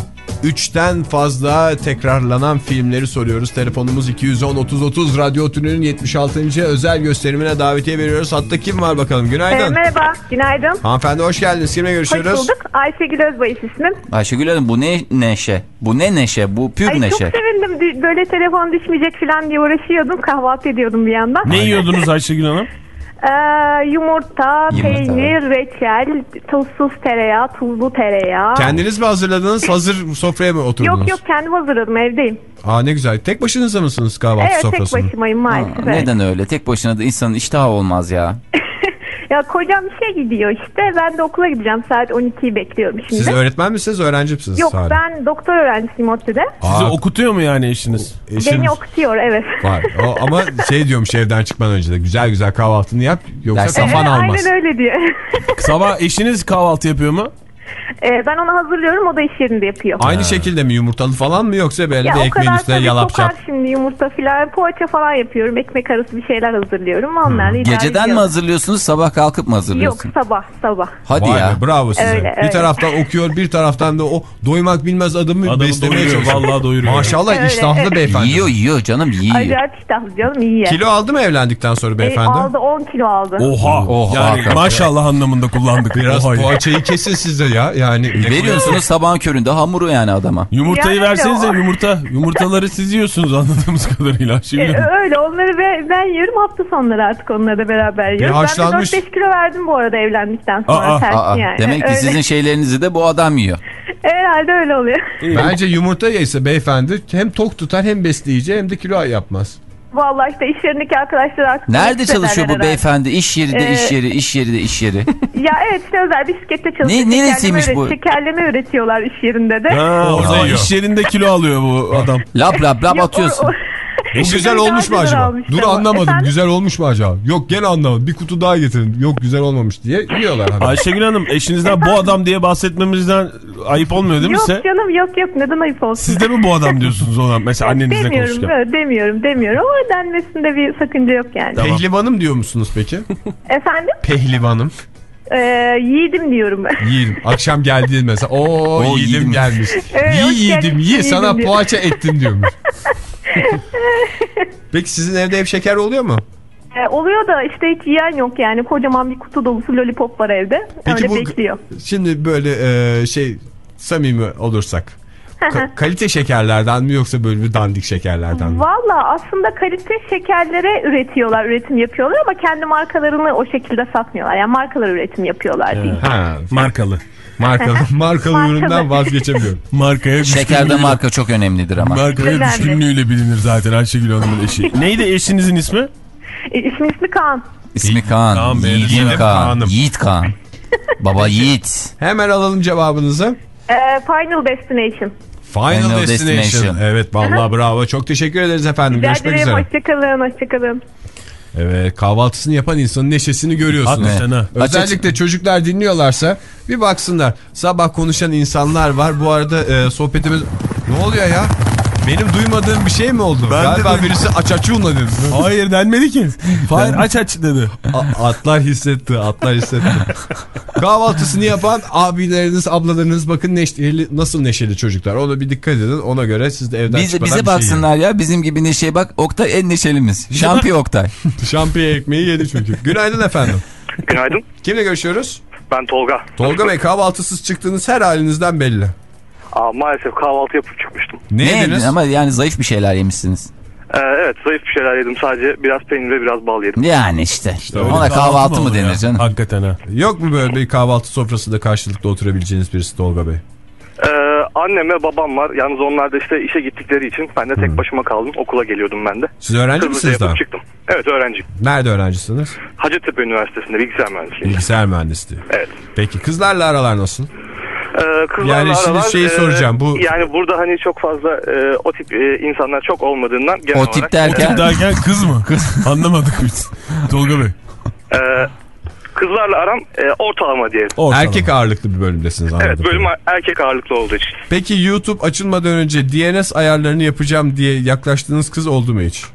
üçten fazla tekrarlanan filmleri soruyoruz. Telefonumuz iki yüz on otuz otuz. Radyo Tünel'in yetmiş altıncı özel gösterimine davetiye veriyoruz. Hatta kim var bakalım? Günaydın. Ee, merhaba, günaydın. Hanımefendi hoş geldiniz. Kimle görüşüyoruz? Hoş bulduk. Ayşegül Özbayış ismim. Ayşegül Hanım, bu ne neşe? Bu ne neşe? Bu pür Ay, çok neşe. sevindim. Dü- Böyle telefon düşmeyecek falan diye uğraşıyordum. Kahvaltı ediyordum bir yandan. Ne yiyordunuz Ayşegül Hanım? Ee, yumurta, Yumurta. peynir, reçel, tuzsuz tereyağı, tuzlu tereyağı. Kendiniz mi hazırladınız? Hazır sofraya mı oturdunuz? Yok yok, kendim hazırladım, evdeyim. Aa ne güzel. Tek başınıza mısınız kahvaltı Evet, sofrasında? tek başımayım maalesef. Aa, evet. neden öyle? Tek başına da insanın iştahı olmaz ya. Ya kocam işe gidiyor işte. Ben de okula gideceğim. Saat on ikiyi bekliyorum şimdi. Siz öğretmen misiniz, öğrenci misiniz? Yok, Salih? ben doktor öğrencisiyim ODTÜ'de. Sizi Aa, okutuyor mu yani eşiniz? eşiniz Beni okutuyor, evet. var. O, ama şey diyormuş evden çıkmadan önce de güzel güzel kahvaltını yap yoksa Dersen- kafan Evet, almaz. aynen öyle diyor. Sabah eşiniz kahvaltı yapıyor mu? Ee, ben onu hazırlıyorum, o da iş yerinde yapıyor. Aynı Ha. şekilde mi, yumurtalı falan mı, yoksa böyle Ya bir o ekmeğin kadar üstüne tabii yalap kokar çap? şimdi yumurta filan, poğaça falan yapıyorum. Ekmek arası bir şeyler hazırlıyorum. Onlarla idare Geceden mi ediyorum. hazırlıyorsunuz, sabah kalkıp mı Yok, hazırlıyorsunuz? sabah sabah. Hadi Vay ya. be, bravo size. Öyle, bir öyle. taraftan okuyor, bir taraftan da o doymak bilmez adamı, Adamı beslemeye doyuruyor, çalışıyor. vallahi doyuruyor. Maşallah Öyle. iştahlı beyefendi. Yiyor yiyor canım, yiyor. Acayip iştahlı canım, iyi yer. Kilo aldı mı evlendikten sonra E, beyefendi? aldı, on kilo aldı. Oha. Oha. Yani maşallah anlamında kullandık. Biraz Oha. poğaçayı kesin size ya. Yani Veriyorsunuz sabahın köründe hamuru yani adama. Yumurtayı Yani versenize, o. yumurta. Yumurtaları siz yiyorsunuz anladığımız kadarıyla. E, Şimdi öyle, onları ben, ben yiyorum, hafta sonları artık onları da beraber yiyoruz. Ben de haşlanmış- dört beş kilo verdim bu arada evlendikten sonra. Aa, tersi Aa, yani. demek ki Öyle. sizin şeylerinizi de bu adam yiyor. Herhalde öyle oluyor. bence yumurta yese beyefendi hem tok tutar, hem besleyici, hem de kilo yapmaz. Vallahi işte iş yerindeki arkadaşlar artık... Nerede nefret çalışıyor bu ederler herhalde. beyefendi? İş yeri de Ee, iş yeri, iş yeri de iş yeri. Ya evet, işte özel bir şirkette çalışıyor. Ne- neresiymiş Şekerleme bu? üret- Şekerleme üretiyorlar iş yerinde de. ha, o zaman iş yerinde kilo alıyor bu adam. Lap lap lap Yok, atıyorsun. o- o- Bu güzel Daha olmuş mu güzel acaba? olmuş Dur ama. anlamadım. Efendim? Güzel olmuş mu acaba? Yok, gene anlamadım. Bir kutu daha getirin. Yok, güzel olmamış diye yiyorlar. Hani. Ayşegül Hanım, eşinizden bu adam diye bahsetmemizden ayıp olmuyor değil mi Yok size? canım, yok yok, neden ayıp olsun. Siz de mi bu adam diyorsunuz ona? Mesela annenizle Demiyorum, konuşurken. evet, demiyorum, demiyorum ama denmesinde bir sakınca yok yani. Pehlivanım diyor musunuz peki? Efendim? Pehlivanım. Ee, yiğidim diyorum ben. Yiğidim. Akşam geldiğin mesela. Oo, Oo, yiğidim yiğidim. gelmiş. Evet, Yi hoş yiğidim, geldin, yi yiğidim sana diyor. poğaça ettim diyormuş. Peki sizin evde hep şeker oluyor mu? Ee, oluyor da işte hiç yiyen yok yani. Kocaman bir kutu dolusu lollipop var evde. Peki Öyle bu bekliyor. şimdi böyle e, şey samimi olursak ka- kalite şekerlerden mi, yoksa böyle bir dandik şekerlerden mi? Valla aslında kalite şekerlere üretiyorlar, üretim yapıyorlar ama kendi markalarını o şekilde satmıyorlar. Yani markalar üretim yapıyorlar diyeyim. Ha, Markalı. markalı markalı Markalı. üründen vazgeçemiyorum. Markaya Şekerde düşkünlüğüyle- marka çok önemlidir ama. Markaya Önemli. düşkünlüğüyle bilinir zaten Ayşegül Hanım'ın eşi. Neydi eşinizin ismi? E, ismi ismi Kaan. İsmi Kaan. Kaan Bey, Yiğidim Yiğidim Kaan. Kaan'ım. Yiğit Kaan. Baba Yiğit. Hemen alalım cevabınızı. Ee, Final Destination. Final, Final Destination. Destination. Evet, vallahi bravo. Çok teşekkür ederiz efendim. Rica Görüşmek ederim. üzere. Hoşçakalın, hoşçakalın. Evet, kahvaltısını yapan insanın neşesini görüyorsunuz. Hakikaten ha. Özellikle çocuklar dinliyorlarsa bir baksınlar. Sabah konuşan insanlar var. Bu arada e, sohbetimiz... Ne oluyor ya? Benim duymadığım bir şey mi oldu? Ben de Galiba duydum. birisi aç açunla dedi. Hayır denmedi ki. Hayır aç aç dedi. A- atlar hissetti, atlar hissetti. Kahvaltısını yapan abileriniz, ablalarınız, bakın neşeli, nasıl neşeli çocuklar. Ona bir dikkat edin. Ona göre siz de evden Biz, çıkmadan bize bir şey baksınlar ya, bizim gibi neşeye bak. Oktay en neşelimiz. Şampi Oktay. yiyin. Şampiyon ekmeği yedi çünkü. Günaydın efendim. Günaydın. Kimle görüşüyoruz? Ben Tolga. Tolga Bey, kahvaltısız çıktığınız her halinizden belli. Aa, maalesef kahvaltı yapıp çıkmıştım. Ne, Ne yediniz? ama yani zayıf bir şeyler yemişsiniz. Ee, evet, zayıf bir şeyler yedim. Sadece biraz peynir ve biraz bal yedim. Yani işte. Öyle Ona kahvaltı mı olur denir ya? canım? Hakikaten ha. Yok mu böyle bir kahvaltı sofrasında karşılıklı oturabileceğiniz birisi Tolga Bey? Ee, annem ve babam var. Yalnız onlar da işte işe gittikleri için ben de tek Hmm. başıma kaldım. Okula geliyordum ben de. Siz öğrenci Hızlıca misiniz yapıp daha? çıktım. Evet, öğrenciyim. Nerede öğrencisiniz? Hacettepe Üniversitesi'nde bilgisayar mühendisliği. Bilgisayar mühendisliği. Evet. Peki kızlarla aralar nasıl? Ee, kızlarla Yani şimdi aralar, şeyi e, soracağım, bu- Yani burada hani çok fazla e, o tip e, insanlar çok olmadığından genel O olarak... tip derken? Tip derken kız mı? Anlamadık biz. Tolga Bey. E, kızlarla aram e, ortalama diyelim. Ortalama. Erkek ağırlıklı bir bölümdesiniz anladım. Evet, bölüm erkek ağırlıklı olduğu için. Peki YouTube açılmadan önce D N S ayarlarını yapacağım diye yaklaştığınız kız oldu mu hiç?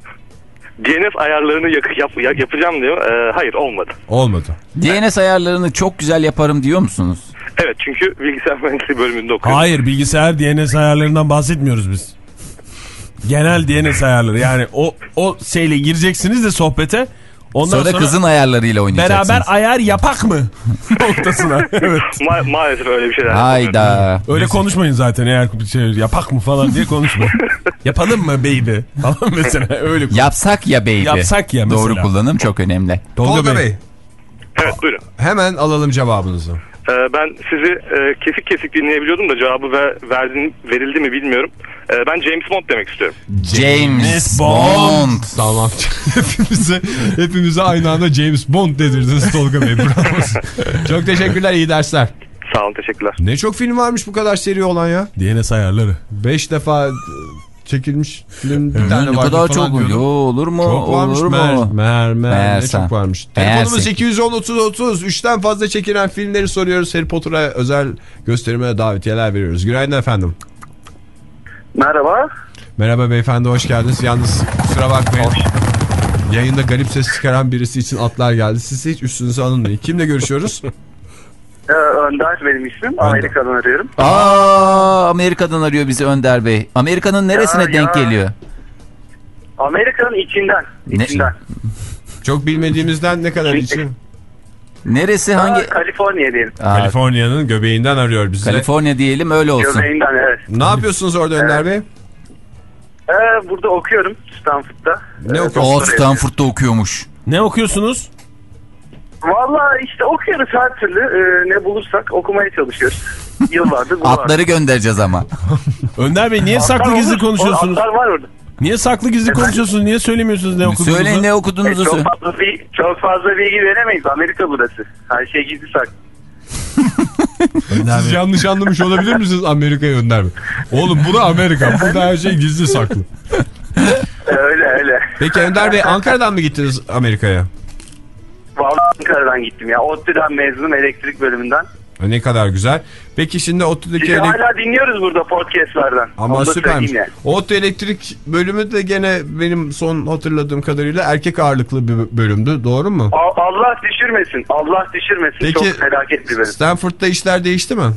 D N S ayarlarını yak, yap, yap- yapacağım diyor. Ee, hayır, olmadı. Olmadı. D N S ayarlarını çok güzel yaparım diyor musunuz? Evet, çünkü bilgisayar mühendisliği bölümünde okuyorum. Hayır, bilgisayar D N S ayarlarından bahsetmiyoruz biz. Genel D N S ayarları, yani o o şeyle gireceksiniz de sohbete. Ondan Sonra, sonra, kızın ayarlarıyla oynayacaksınız. beraber ayar yapak mı? Noktasına. Evet. Ma- maalesef öyle bir şeyler. Hayda. Öyle konuşmayın zaten, eğer bir şey yapak mı falan diye konuşmayın. Yapalım mı baby falan mesela, öyle konuş. Yapsak ya baby. Yapsak ya mesela. Doğru kullanım çok önemli. Tolga, Tolga Bey. Bey. Evet, buyurun. Hemen alalım cevabınızı. Ee, ben sizi e, kesik kesik dinleyebiliyordum da cevabı ver, verdin, verildi mi bilmiyorum. Ee, ben James Bond demek istiyorum. James Bond. Tamam. hepimize, hepimize aynı anda James Bond dedirdiniz Tolga Bey. Bravo. Çok teşekkürler, iyi dersler. Sağ olun, teşekkürler. Ne çok film varmış bu kadar seri olan ya. D N S ayarları. Beş defa çekilmiş film bir Evet. tane Ne vardı kadar falan çok diyordum. Yo, olur mu? Çok varmış olur meğer, mu? meğer, meğer, ne çok varmış. Telefonumuz Meğerse. iki yüz on otuz otuz. üçten fazla çekilen filmleri soruyoruz. Harry Potter'a özel gösterime davetiyeler veriyoruz. Günaydın efendim. Merhaba. Merhaba beyefendi, hoş geldiniz. Yalnız kusura bakmayın. Yayında garip ses çıkaran birisi için atlar geldi. Siz hiç üstünüze alınmayın. Kimle görüşüyoruz? Ee, Önder benim ismim. Önder. Amerika'dan arıyorum. Aa, Amerika'dan arıyor bizi Önder Bey. Amerika'nın neresine Ya, denk ya. geliyor? Amerika'nın içinden. içinden. Çok bilmediğimizden ne kadar için? Neresi hangi? Aa, Kaliforniya diyelim. Aa, Kaliforniya'nın göbeğinden arıyor bizi. Kaliforniya diyelim öyle olsun. Göbeğinden evet. Ne yapıyorsunuz orada Önder Bey? Ee, burada okuyorum Stanford'da. Ne Ee, okuyorsunuz? O Stanford'da okuyormuş. Ne okuyorsunuz? Valla işte okuyoruz her türlü. Ee, ne bulursak okumaya çalışıyoruz. Yıllardır bu Atları var. göndereceğiz ama. Önder Bey niye Atlar saklı gizli olur. konuşuyorsunuz? O atlar var orada. Niye saklı gizli Efendim? konuşuyorsunuz? Niye söylemiyorsunuz ne okuduğunuzu? Söyleyin ne E, okuduğunuzu. çok, söyle. fazla bir, çok fazla bilgi veremeyiz. Amerika burası. Her şey gizli saklı. Siz yanlış anlamış olabilir misiniz Amerika'yı Önder Bey? Oğlum bu da Amerika. Burada her şey gizli saklı. Öyle öyle. Peki Önder Bey, Ankara'dan mı gittiniz Amerika'ya? Vallahi Ankara'dan gittim ya. ODTÜ'den mezunum, elektrik bölümünden. Ne kadar güzel. Peki şimdi ODTÜ'deki... Sizi elek- hala dinliyoruz burada podcastlardan. Ama Onu da süpermiş. söyleyeyim ODTÜ elektrik bölümü de gene benim son hatırladığım kadarıyla erkek ağırlıklı bir bölümdü. Doğru mu? A- Allah düşürmesin. Allah düşürmesin. Peki, çok felaket bir bölüm. Stanford'da işler değişti mi?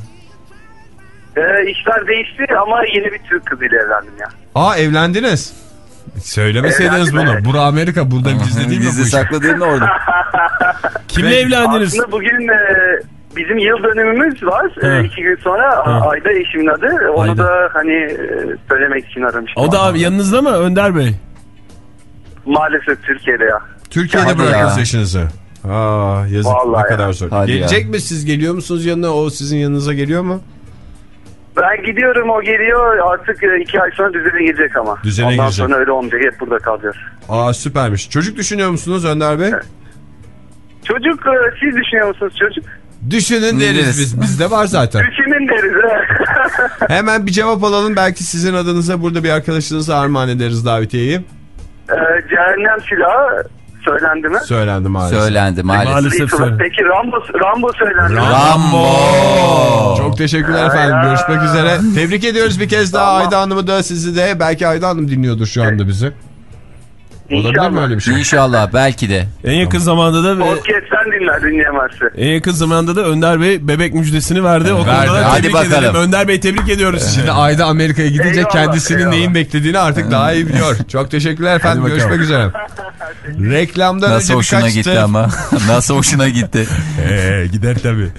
Ee, işler değişti ama yeni bir Türk kızıyla evlendim ya. Aa, evlendiniz. Söylemeseydiniz Evlendim, bunu. evet. Bura Amerika. Burada gizli değil mi bu Gizli iş? saklı değil mi orada? Kimle evlendiniz? Aslında bugün e, bizim yıl dönümümüz var. E, iki gün sonra Hı. Ayda eşimin adı. Onu Ayda. da hani e, söylemek için aramıştım. O da abi yanınızda mı Önder Bey? Maalesef Türkiye'de ya. Türkiye'de Hadi bırakıyorsunuz ya. eşinizi. Aa, yazık, Vallahi ne kadar ya. zor. Hadi Gelecek ya. mi, siz geliyor musunuz yanına, o sizin yanınıza geliyor mu? Ben gidiyorum, o geliyor. Artık e, iki ay sonra düzene girecek ama. Düzene Ondan girecek. sonra öyle olmayacak. Hep burada kalacağız. Aa, süpermiş. Çocuk düşünüyor musunuz Önder Bey? Çocuk, e, siz düşünüyor musunuz çocuk? Düşünün deriz Deriz. biz. Bizde var zaten. Düşünün deriz. he. Hemen bir cevap alalım. Belki sizin adınıza burada bir arkadaşınıza armağan ederiz davetiyeyi. e, cehennem silahı söylendi mi? Söylendi maalesef. Söylendi maalesef. Maalesef söyle. Peki Rambo, Rambo söylendi mi? Rambo. Çok teşekkürler efendim. Ay, Görüşmek üzere. Tebrik ediyoruz bir kez daha Tamam. Ayda Hanım'ı da, sizi de. Belki Ayda Hanım dinliyordur şu anda bizi. Olabilir mi İnşallah. öyle bir şey? İnşallah belki de. En yakın zamanda da ve Podcast'ten dinler, dinleyemezse. en yakın zamanda da Önder Bey bebek müjdesini verdi. O konuda Verdi. da Hadi tebrik bakalım. edelim. Önder Bey tebrik ediyoruz. Şimdi Ayda Amerika'ya gidince Eyvallah, kendisinin eyvallah. neyin beklediğini artık daha iyi biliyor. Çok teşekkürler efendim. Hadi bakalım. Görüşmek üzere. Reklamdan Nasıl önce hoşuna birkaç gitti tane- ama. Nasıl hoşuna gitti. Ee, gider tabii.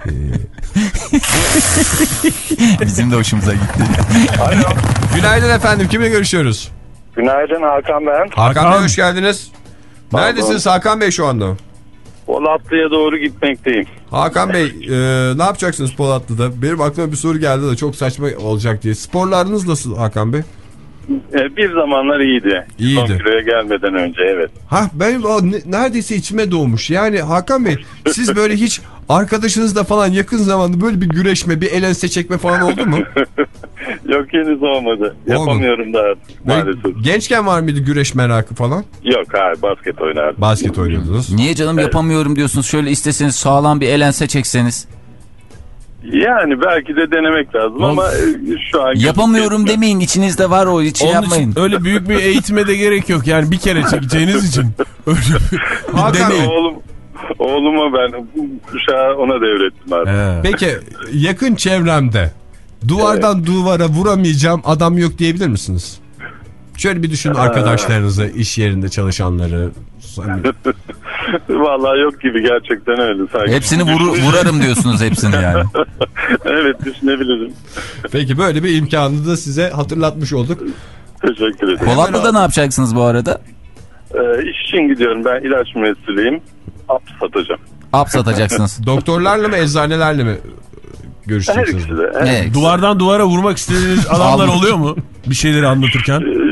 Bizim de hoşumuza gitti. Günaydın efendim. Kimle görüşüyoruz? Günaydın Hakan ben. Hakan, Hakan. Bey hoş geldiniz. Neredesiniz Hakan Bey şu anda? Polatlı'ya doğru gitmekteyim. Hakan Bey e, ne yapacaksınız Polatlı'da? Benim aklıma bir soru geldi de çok saçma olacak diye. Sporlarınız nasıl Hakan Bey? Ee, bir zamanlar iyiydi. İyiydi. Son kiloya gelmeden önce evet. Ha, ben o, ne- neredeyse içime doğmuş. Yani Hakan Bey, siz böyle hiç arkadaşınızla falan yakın zamanda böyle bir güreşme, bir el ense çekme falan oldu mu? Yok henüz olmadı. Yapamıyorum da artık Böyle maalesef. gençken var mıydı güreş merakı falan? Yok hayır basket oynardım. Basket oynuyordunuz. Niye canım yapamıyorum diyorsunuz? Şöyle isteseniz sağlam bir elense çekseniz. Yani belki de denemek lazım Oğlum, ama e, şu an... Yapamıyorum demeyin, içinizde var o, için Onun yapmayın. için öyle büyük bir eğitime de gerek yok. Yani bir kere çekeceğiniz için. Öyle bir, bir Hakan, deneyin. Oğlum, oğluma ben bu kuşağı ona devrettim artık. He. Peki yakın çevremde duvardan duvara vuramayacağım adam yok diyebilir misiniz? Şöyle bir düşünün arkadaşlarınızı, iş yerinde çalışanları. Vallahi yok gibi gerçekten öyle. Sanki. Hepsini vuru- vurarım diyorsunuz hepsini yani. Evet düşünebilirim. Peki böyle bir imkanı da size hatırlatmış olduk. Teşekkür ederim. Polatlı'da ne yapacaksınız bu arada? Ee, iş için gidiyorum. Ben ilaç mühendisiyim. Ap satacağım. Ap satacaksınız. Doktorlarla mı, eczanelerle mi Her görüşeceksiniz? ikisi de. Evet. Duvardan duvara vurmak istediğiniz adamlar oluyor mu? Bir şeyleri anlatırken. Ee,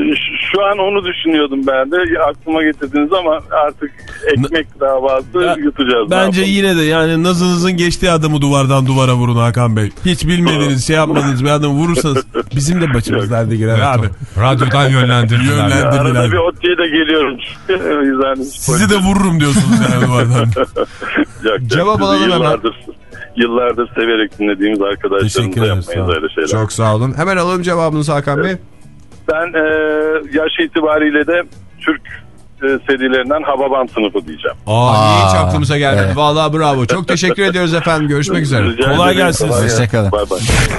Şu an onu düşünüyordum ben de. Aklıma getirdiniz ama artık ekmek davası ya, yutacağız. Bence yine de yani nazınızın geçtiği adamı duvardan duvara vurun Hakan Bey. Hiç bilmediğiniz şey yapmadığınız bir adamı vurursanız bizim de başımız derde girer evet, abi. Radyodan yönlendirdiler. yönlendirdiler. Arada bir Otti'ye de geliyorum. Sizi de vururum diyorsunuz yani duvardan. Yok, cevap alalım yıllardır, hemen. Yıllardır severek dinlediğimiz arkadaşlarımıza yapmayız öyle şeyler. Çok sağ olun. Hemen alalım cevabınızı Hakan Bey. Ben e, yaş itibariyle de Türk e, serilerinden Hababam sınıfı diyeceğim. Aa, Aa hiç aklımıza gelmedi. Evet. Vallahi bravo. Çok teşekkür ediyoruz efendim. Görüşmek üzere. Rica kolay ederim. Gelsin. Hoşçakalın. Bay bay.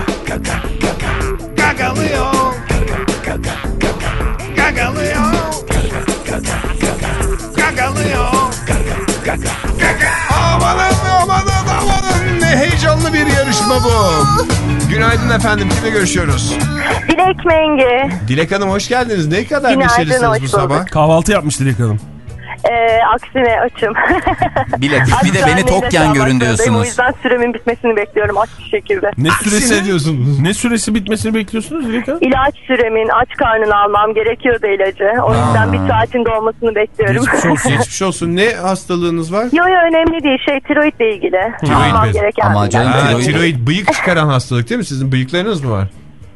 Gagalıyor. Gagalıyor. Gagalıyor. Amanın amanın amanın. Ne heyecanlı bir yarışma bu. Günaydın efendim. Kimle görüşüyoruz? Dilek Mengi. Dilek Hanım hoş geldiniz. Ne kadar Günaydın, neşelisiniz bu sabah? Kahvaltı yapmış Dilek Hanım. Ee, aksine açım. Bilakis bir de beni tokken görün diyorsunuz. O yüzden süremin bitmesini bekliyorum aç bir şekilde. Ne süresi diyorsunuz? Ne süresi bitmesini bekliyorsunuz Dilek Hanım? İlaç süremin aç karnını almam gerekiyordu ilacı. O yüzden Aa. bir saatin dolmasını bekliyorum. Geçmiş olsun. Geçmiş olsun. Ne hastalığınız var? Yok yok önemli değil. Şey tiroidle ilgili. Tiroid gereken. Ama canım ha, tiroid. tiroid bıyık çıkaran hastalık değil mi? Sizin bıyıklarınız mı var?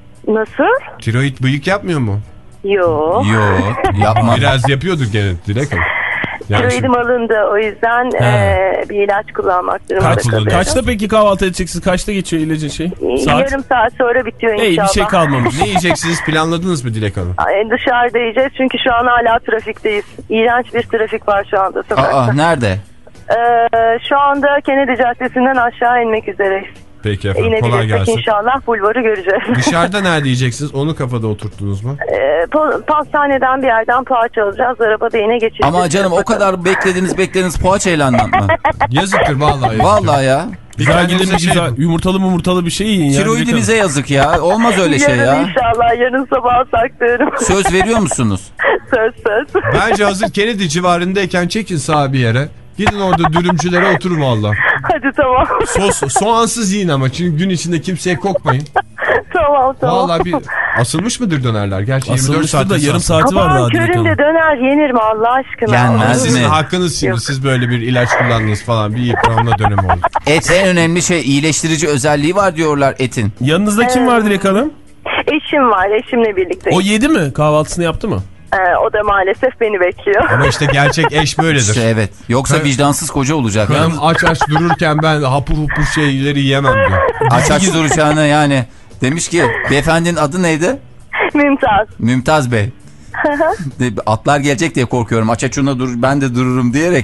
Nasıl? Tiroid bıyık yapmıyor mu? Yok. Yok yapma. Biraz yapıyordur gene Dilek Hanım. Yani tiroidim şimdi... alındı o yüzden e, bir ilaç kullanmak durumunda Kaç, kalıyorum. Kaçta peki kahvaltı edeceksiniz? Kaçta geçiyor ilacın şey? Saat? Yarım saat sonra bitiyor inşallah. İyi bir şey kalmamış. Ne yiyeceksiniz planladınız mı Dilek Hanım? E, dışarıda yiyeceğiz çünkü şu an hala trafikteyiz. İğrenç bir trafik var şu anda sokakta. Aa nerede? E, şu anda Kennedy Caddesi'nden aşağı inmek üzereyiz. Peki efendim kolay gelsin. İnşallah bulvarı göreceğiz. Dışarıda nerede yiyeceksiniz? Onu kafada oturttunuz mu? E, pastaneden bir yerden poğaça alacağız. Arabada yine geçeceğiz. Ama canım o kadar beklediniz beklediniz poğaçayla anlatma. Yazıktır vallahi. Vallahi ya. Güzel gidin bir güzel yumurtalı mumurtalı bir şey yiyin. Tiroidinize yazık ya. Olmaz öyle şey ya. Yarın inşallah yarın sabah saklıyorum. Söz veriyor musunuz? Söz söz. Bence hazır Kennedy civarındayken çekin sağa bir yere. Gidin orada dürümcülere oturun valla. Hadi tamam. Sos, soğansız yiyin ama çünkü gün içinde kimseye kokmayın. Tamam tamam. Valla bir asılmış mıdır dönerler? Gerçi yirmi dört saat da yarım saati var daha. Aman köründe döner yenir mi Allah aşkına? Yenmez mi? Sizin hakkınız şimdi. Yok. Siz böyle bir ilaç kullandınız falan bir ikramla dönemi oldu. Et en önemli şey iyileştirici özelliği var diyorlar etin. Yanınızda ee, kim var Dilek Hanım? Eşim var eşimle birlikte. O yedi mi? Kahvaltısını yaptı mı? Ee, o da maalesef beni bekliyor. Ama işte gerçek eş böyledir. İşte evet. Yoksa ben, vicdansız koca olacak. Ben aç aç dururken ben hapur hapur şeyleri yiyemem diyor. Aç aç duracağına yani. Demiş ki beyefendinin adı neydi? Mümtaz. Mümtaz Bey. Atlar gelecek diye korkuyorum. Aç aç ona dur ben de dururum diyerek.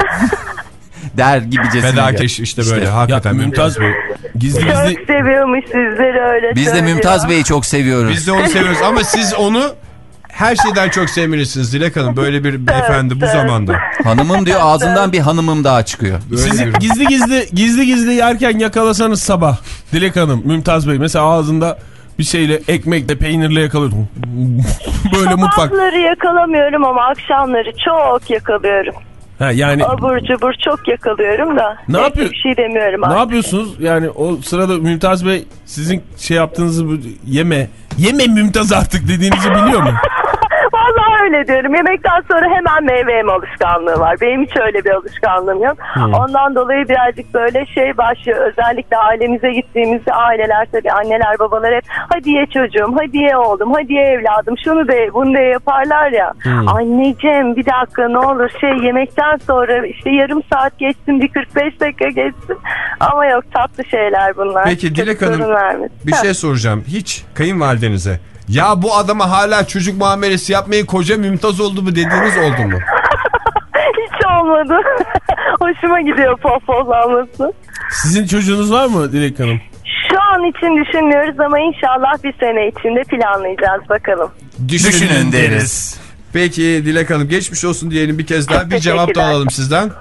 Der gibicesine. Fedakeş işte böyle işte, hakikaten ya, Mümtaz Bey. Gizli gizli. Çok seviyormuş sizleri öyle. Biz söylüyor. de Mümtaz Bey'i çok seviyoruz. Biz de onu seviyoruz ama siz onu her şeyden çok sevmelisiniz Dilek Hanım. Böyle bir beyefendi bu zamanda. Hanımım diyor ağzından bir hanımım daha çıkıyor. Sizi gizli gizli gizli gizli yerken yakalasanız sabah Dilek Hanım, Mümtaz Bey mesela ağzında bir şeyle ekmekle peynirle yakalıyordum. Böyle mutfak. Sabahları yakalamıyorum ama akşamları çok yakalıyorum. Ha, yani abur cubur çok yakalıyorum da. Ne yapıyor? Bir şey demiyorum Ne artık. yapıyorsunuz? Yani o sırada Mümtaz Bey sizin şey yaptığınızı yeme. Yeme Mümtaz artık dediğinizi biliyor mu? Vallahi öyle diyorum. Yemekten sonra hemen meyve yeme alışkanlığı var. Benim hiç öyle bir alışkanlığım yok. Hmm. Ondan dolayı birazcık böyle şey başlıyor. Özellikle ailemize gittiğimizde aileler tabii anneler babalar hep hadi ye çocuğum, hadi ye oğlum, hadi ye evladım. Şunu da ye, bunu da ye yaparlar ya. Hmm. Anneciğim bir dakika ne olur şey yemekten sonra işte yarım saat geçsin bir kırk beş dakika geçsin. Ama yok tatlı şeyler bunlar. Peki Dilek Hanım bir şey soracağım. Hiç kayınvalidenize ya bu adama hala çocuk muamelesi yapmayın koca Mümtaz oldu mu dediğiniz oldu mu? Hiç olmadı. Hoşuma gidiyor pohpohlanması. Sizin çocuğunuz var mı Dilek Hanım? Şu an için düşünmüyoruz ama inşallah bir sene içinde planlayacağız bakalım. Düşünün, Düşünün deriz. Peki Dilek Hanım geçmiş olsun diyelim bir kez daha. Bir cevap da alalım sizden. Ee,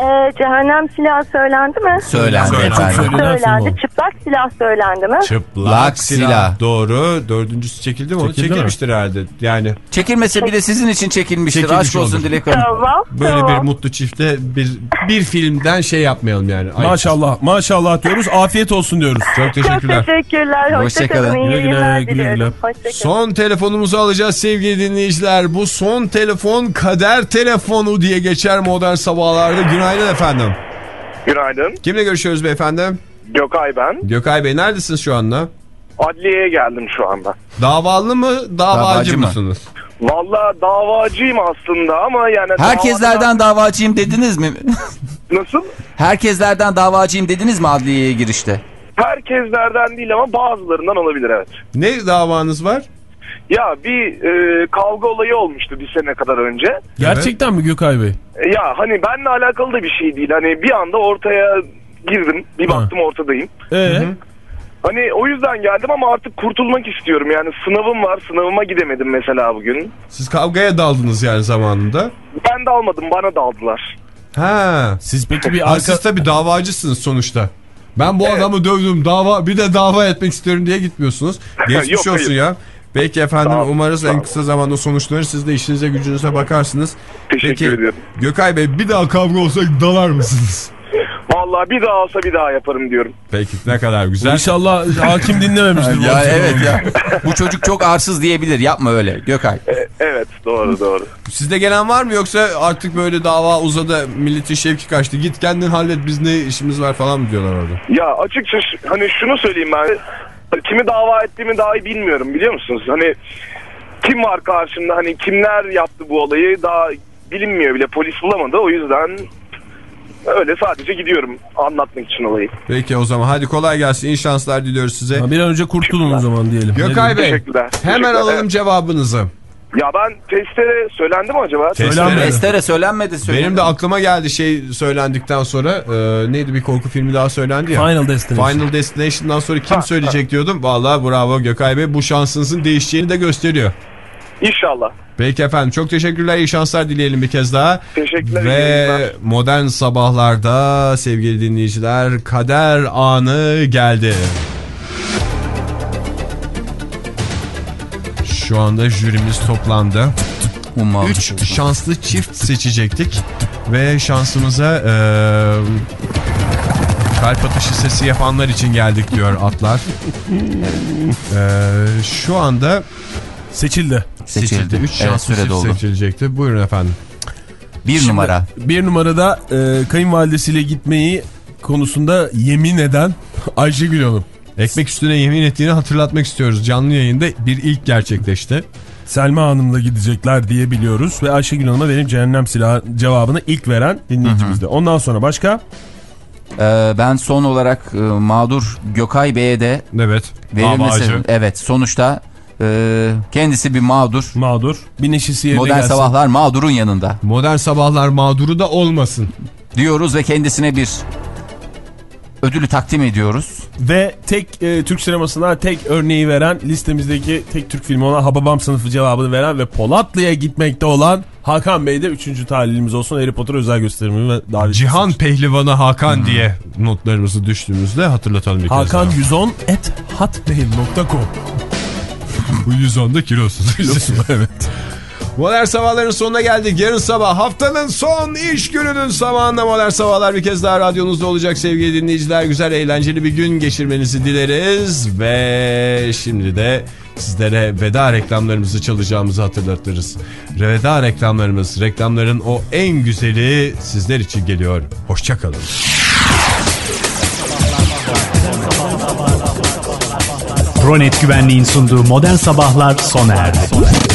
Ee, cehennem silahı söylendi mi? Söylendi Söylendi. efendim. Söylenen film Söylendi. o. Çıplak silah söylendi mi? Çıplak silah. silah. Doğru. Dördüncüsü çekildi mi? Onu Çekildi mi? çekilmiştir herhalde. Yani Çekilmese bile sizin için çekilmiştir. Çekilmiş Aşk olsun olur. Dilek Hanım. Tamam. böyle tamam. bir mutlu çifte bir bir filmden şey yapmayalım yani. Ayıp. Maşallah maşallah diyoruz. Afiyet olsun diyoruz. Çok Çok teşekkürler. teşekkürler. Hoşça Hoşçakalın. kalın. İyi Güle güle, yayınlar güle diliyorum. güle. Hoşçakalın. Son telefonumuzu alacağız sevgili dinleyiciler. Bu son telefon kader telefonu diye geçer modern sabahlarda. Günaydın efendim. Günaydın. Kimle görüşüyoruz beyefendi? Gökay ben. Gökay Bey neredesiniz şu anda? Adliyeye geldim şu anda. Davalı mı, davacı, Davacı mı? mısınız? Valla davacıyım aslında ama yani... Herkeslerden davacıyım dediniz mi? Nasıl? Herkeslerden davacıyım dediniz mi adliyeye girişte? Herkeslerden değil ama bazılarından olabilir, evet. Ne davanız var? Ya bir e, kavga olayı olmuştu bir sene kadar önce. Gerçekten mi Gökay Bey? E, ya hani benimle alakalı da bir şey değil. Hani bir anda ortaya girdim. Bir baktım ortadayım. Ee? Hani o yüzden geldim ama artık kurtulmak istiyorum. Yani sınavım var. Sınavıma gidemedim mesela bugün. Siz kavgaya daldınız yani zamanında. Ben de almadım. Bana daldılar. Ha. Siz peki bir Ha, arka... siz tabii davacısınız sonuçta. Ben bu adamı dövdüm, dava bir de dava etmek istiyorum diye gitmiyorsunuz. Geçmiş Yok, olsun hayır. ya. Peki efendim, Sağ olun, umarız sağ en olun. kısa zamanda sonuçlanır. Siz de işinize gücünüze bakarsınız. Teşekkür Peki, ediyorum. Gökay Bey bir daha kavga olsa dalar mısınız? Vallahi bir daha olsa bir daha yaparım diyorum. Peki, ne kadar güzel. İnşallah hakim dinlememiştir. bu Ya akşam. evet ya. Bu çocuk çok arsız diyebilir. Yapma öyle Gökay. E, evet doğru doğru. Sizde gelen var mı, yoksa artık böyle dava uzadı, milletin şevki kaçtı, git kendin hallet, biz ne işimiz var falan mı diyorlar orada? Ya açıkçası hani şunu söyleyeyim ben. Kimi dava ettiğimi daha iyi bilmiyorum, biliyor musunuz? Hani kim var karşımda, hani kimler yaptı bu olayı daha bilinmiyor bile, polis bulamadı, o yüzden öyle sadece gidiyorum anlatmak için olayı. Peki o zaman hadi kolay gelsin, iyi şanslar diliyoruz size. Ha, bir an önce kurtulun o zaman diyelim. Gökay Bey Teşekkürler. hemen Teşekkürler. alalım Evet. cevabınızı. Ya ben testere söylendi mi acaba? Testere. Testere söylenmedi. söylenmedi. Benim de aklıma geldi şey söylendikten sonra, e, neydi bir korku filmi daha söylendi ya. Final Destination. Final Destination'dan sonra kim söyleyecek diyordum. Vallahi bravo Gökay Bey, bu şansınızın değişeceğini de gösteriyor. İnşallah. Peki efendim, çok teşekkürler, iyi şanslar dileyelim bir kez daha. Teşekkürler. iyi Ve yayınlar. modern sabahlarda sevgili dinleyiciler, kader anı geldi. Şu anda jürimiz toplandı. Umma. Üç şanslı çift seçecektik ve şansımıza e, kalp atışı sesi yapanlar için geldik diyor atlar. E, şu anda Seçildi. seçildi. Üç Evet, şanslı süre çift doldu. seçilecekti. Buyurun efendim. Bir Şimdi, numara. Bir numarada e, kayınvalidesiyle gitmeyi konusunda yemin eden Ayşegül Hanım. Ekmek üstüne yemin ettiğini hatırlatmak istiyoruz. Canlı yayında bir ilk gerçekleşti. Selma Hanım'la gidecekler diye biliyoruz. Ve Ayşegül Hanım'a benim cehennem silahı cevabını ilk veren dinleyicimizdi. Ondan sonra başka? Ee, ben son olarak e, mağdur Gökay Bey'e de Evet. verilmesi. Davacı. Evet, sonuçta e, kendisi bir mağdur. Mağdur. Bir neşesi yerine Modern gelsin. sabahlar mağdurun yanında. Modern sabahlar mağduru da olmasın Diyoruz ve kendisine bir ödülü takdim ediyoruz. Ve tek e, Türk sinemasına tek örneği veren, listemizdeki tek Türk filmi olan Hababam sınıfı cevabını veren ve Polatlı'ya gitmekte olan Hakan Bey de üçüncü talihimiz olsun. Harry Potter özel gösterimi ve davet. Cihan Pehlivanı Hakan hmm. diye notlarımızı düştüğümüzde hatırlatalım bir kez Hakan daha. yüz on at hotmail nokta com. Bu yüz on da kilosu. Kilosu evet. Modern Sabahların sonuna geldik. Yarın sabah haftanın son iş gününün sabahında Modern Sabahlar bir kez daha radyonuzda olacak sevgili dinleyiciler. Güzel, eğlenceli bir gün geçirmenizi dileriz. Ve şimdi de sizlere veda reklamlarımızı çalacağımızı hatırlatırız. Veda reklamlarımız, reklamların o en güzeli sizler için geliyor. Hoşçakalın. Ronet Güvenliğin sunduğu Modern Sabahlar sona erdi.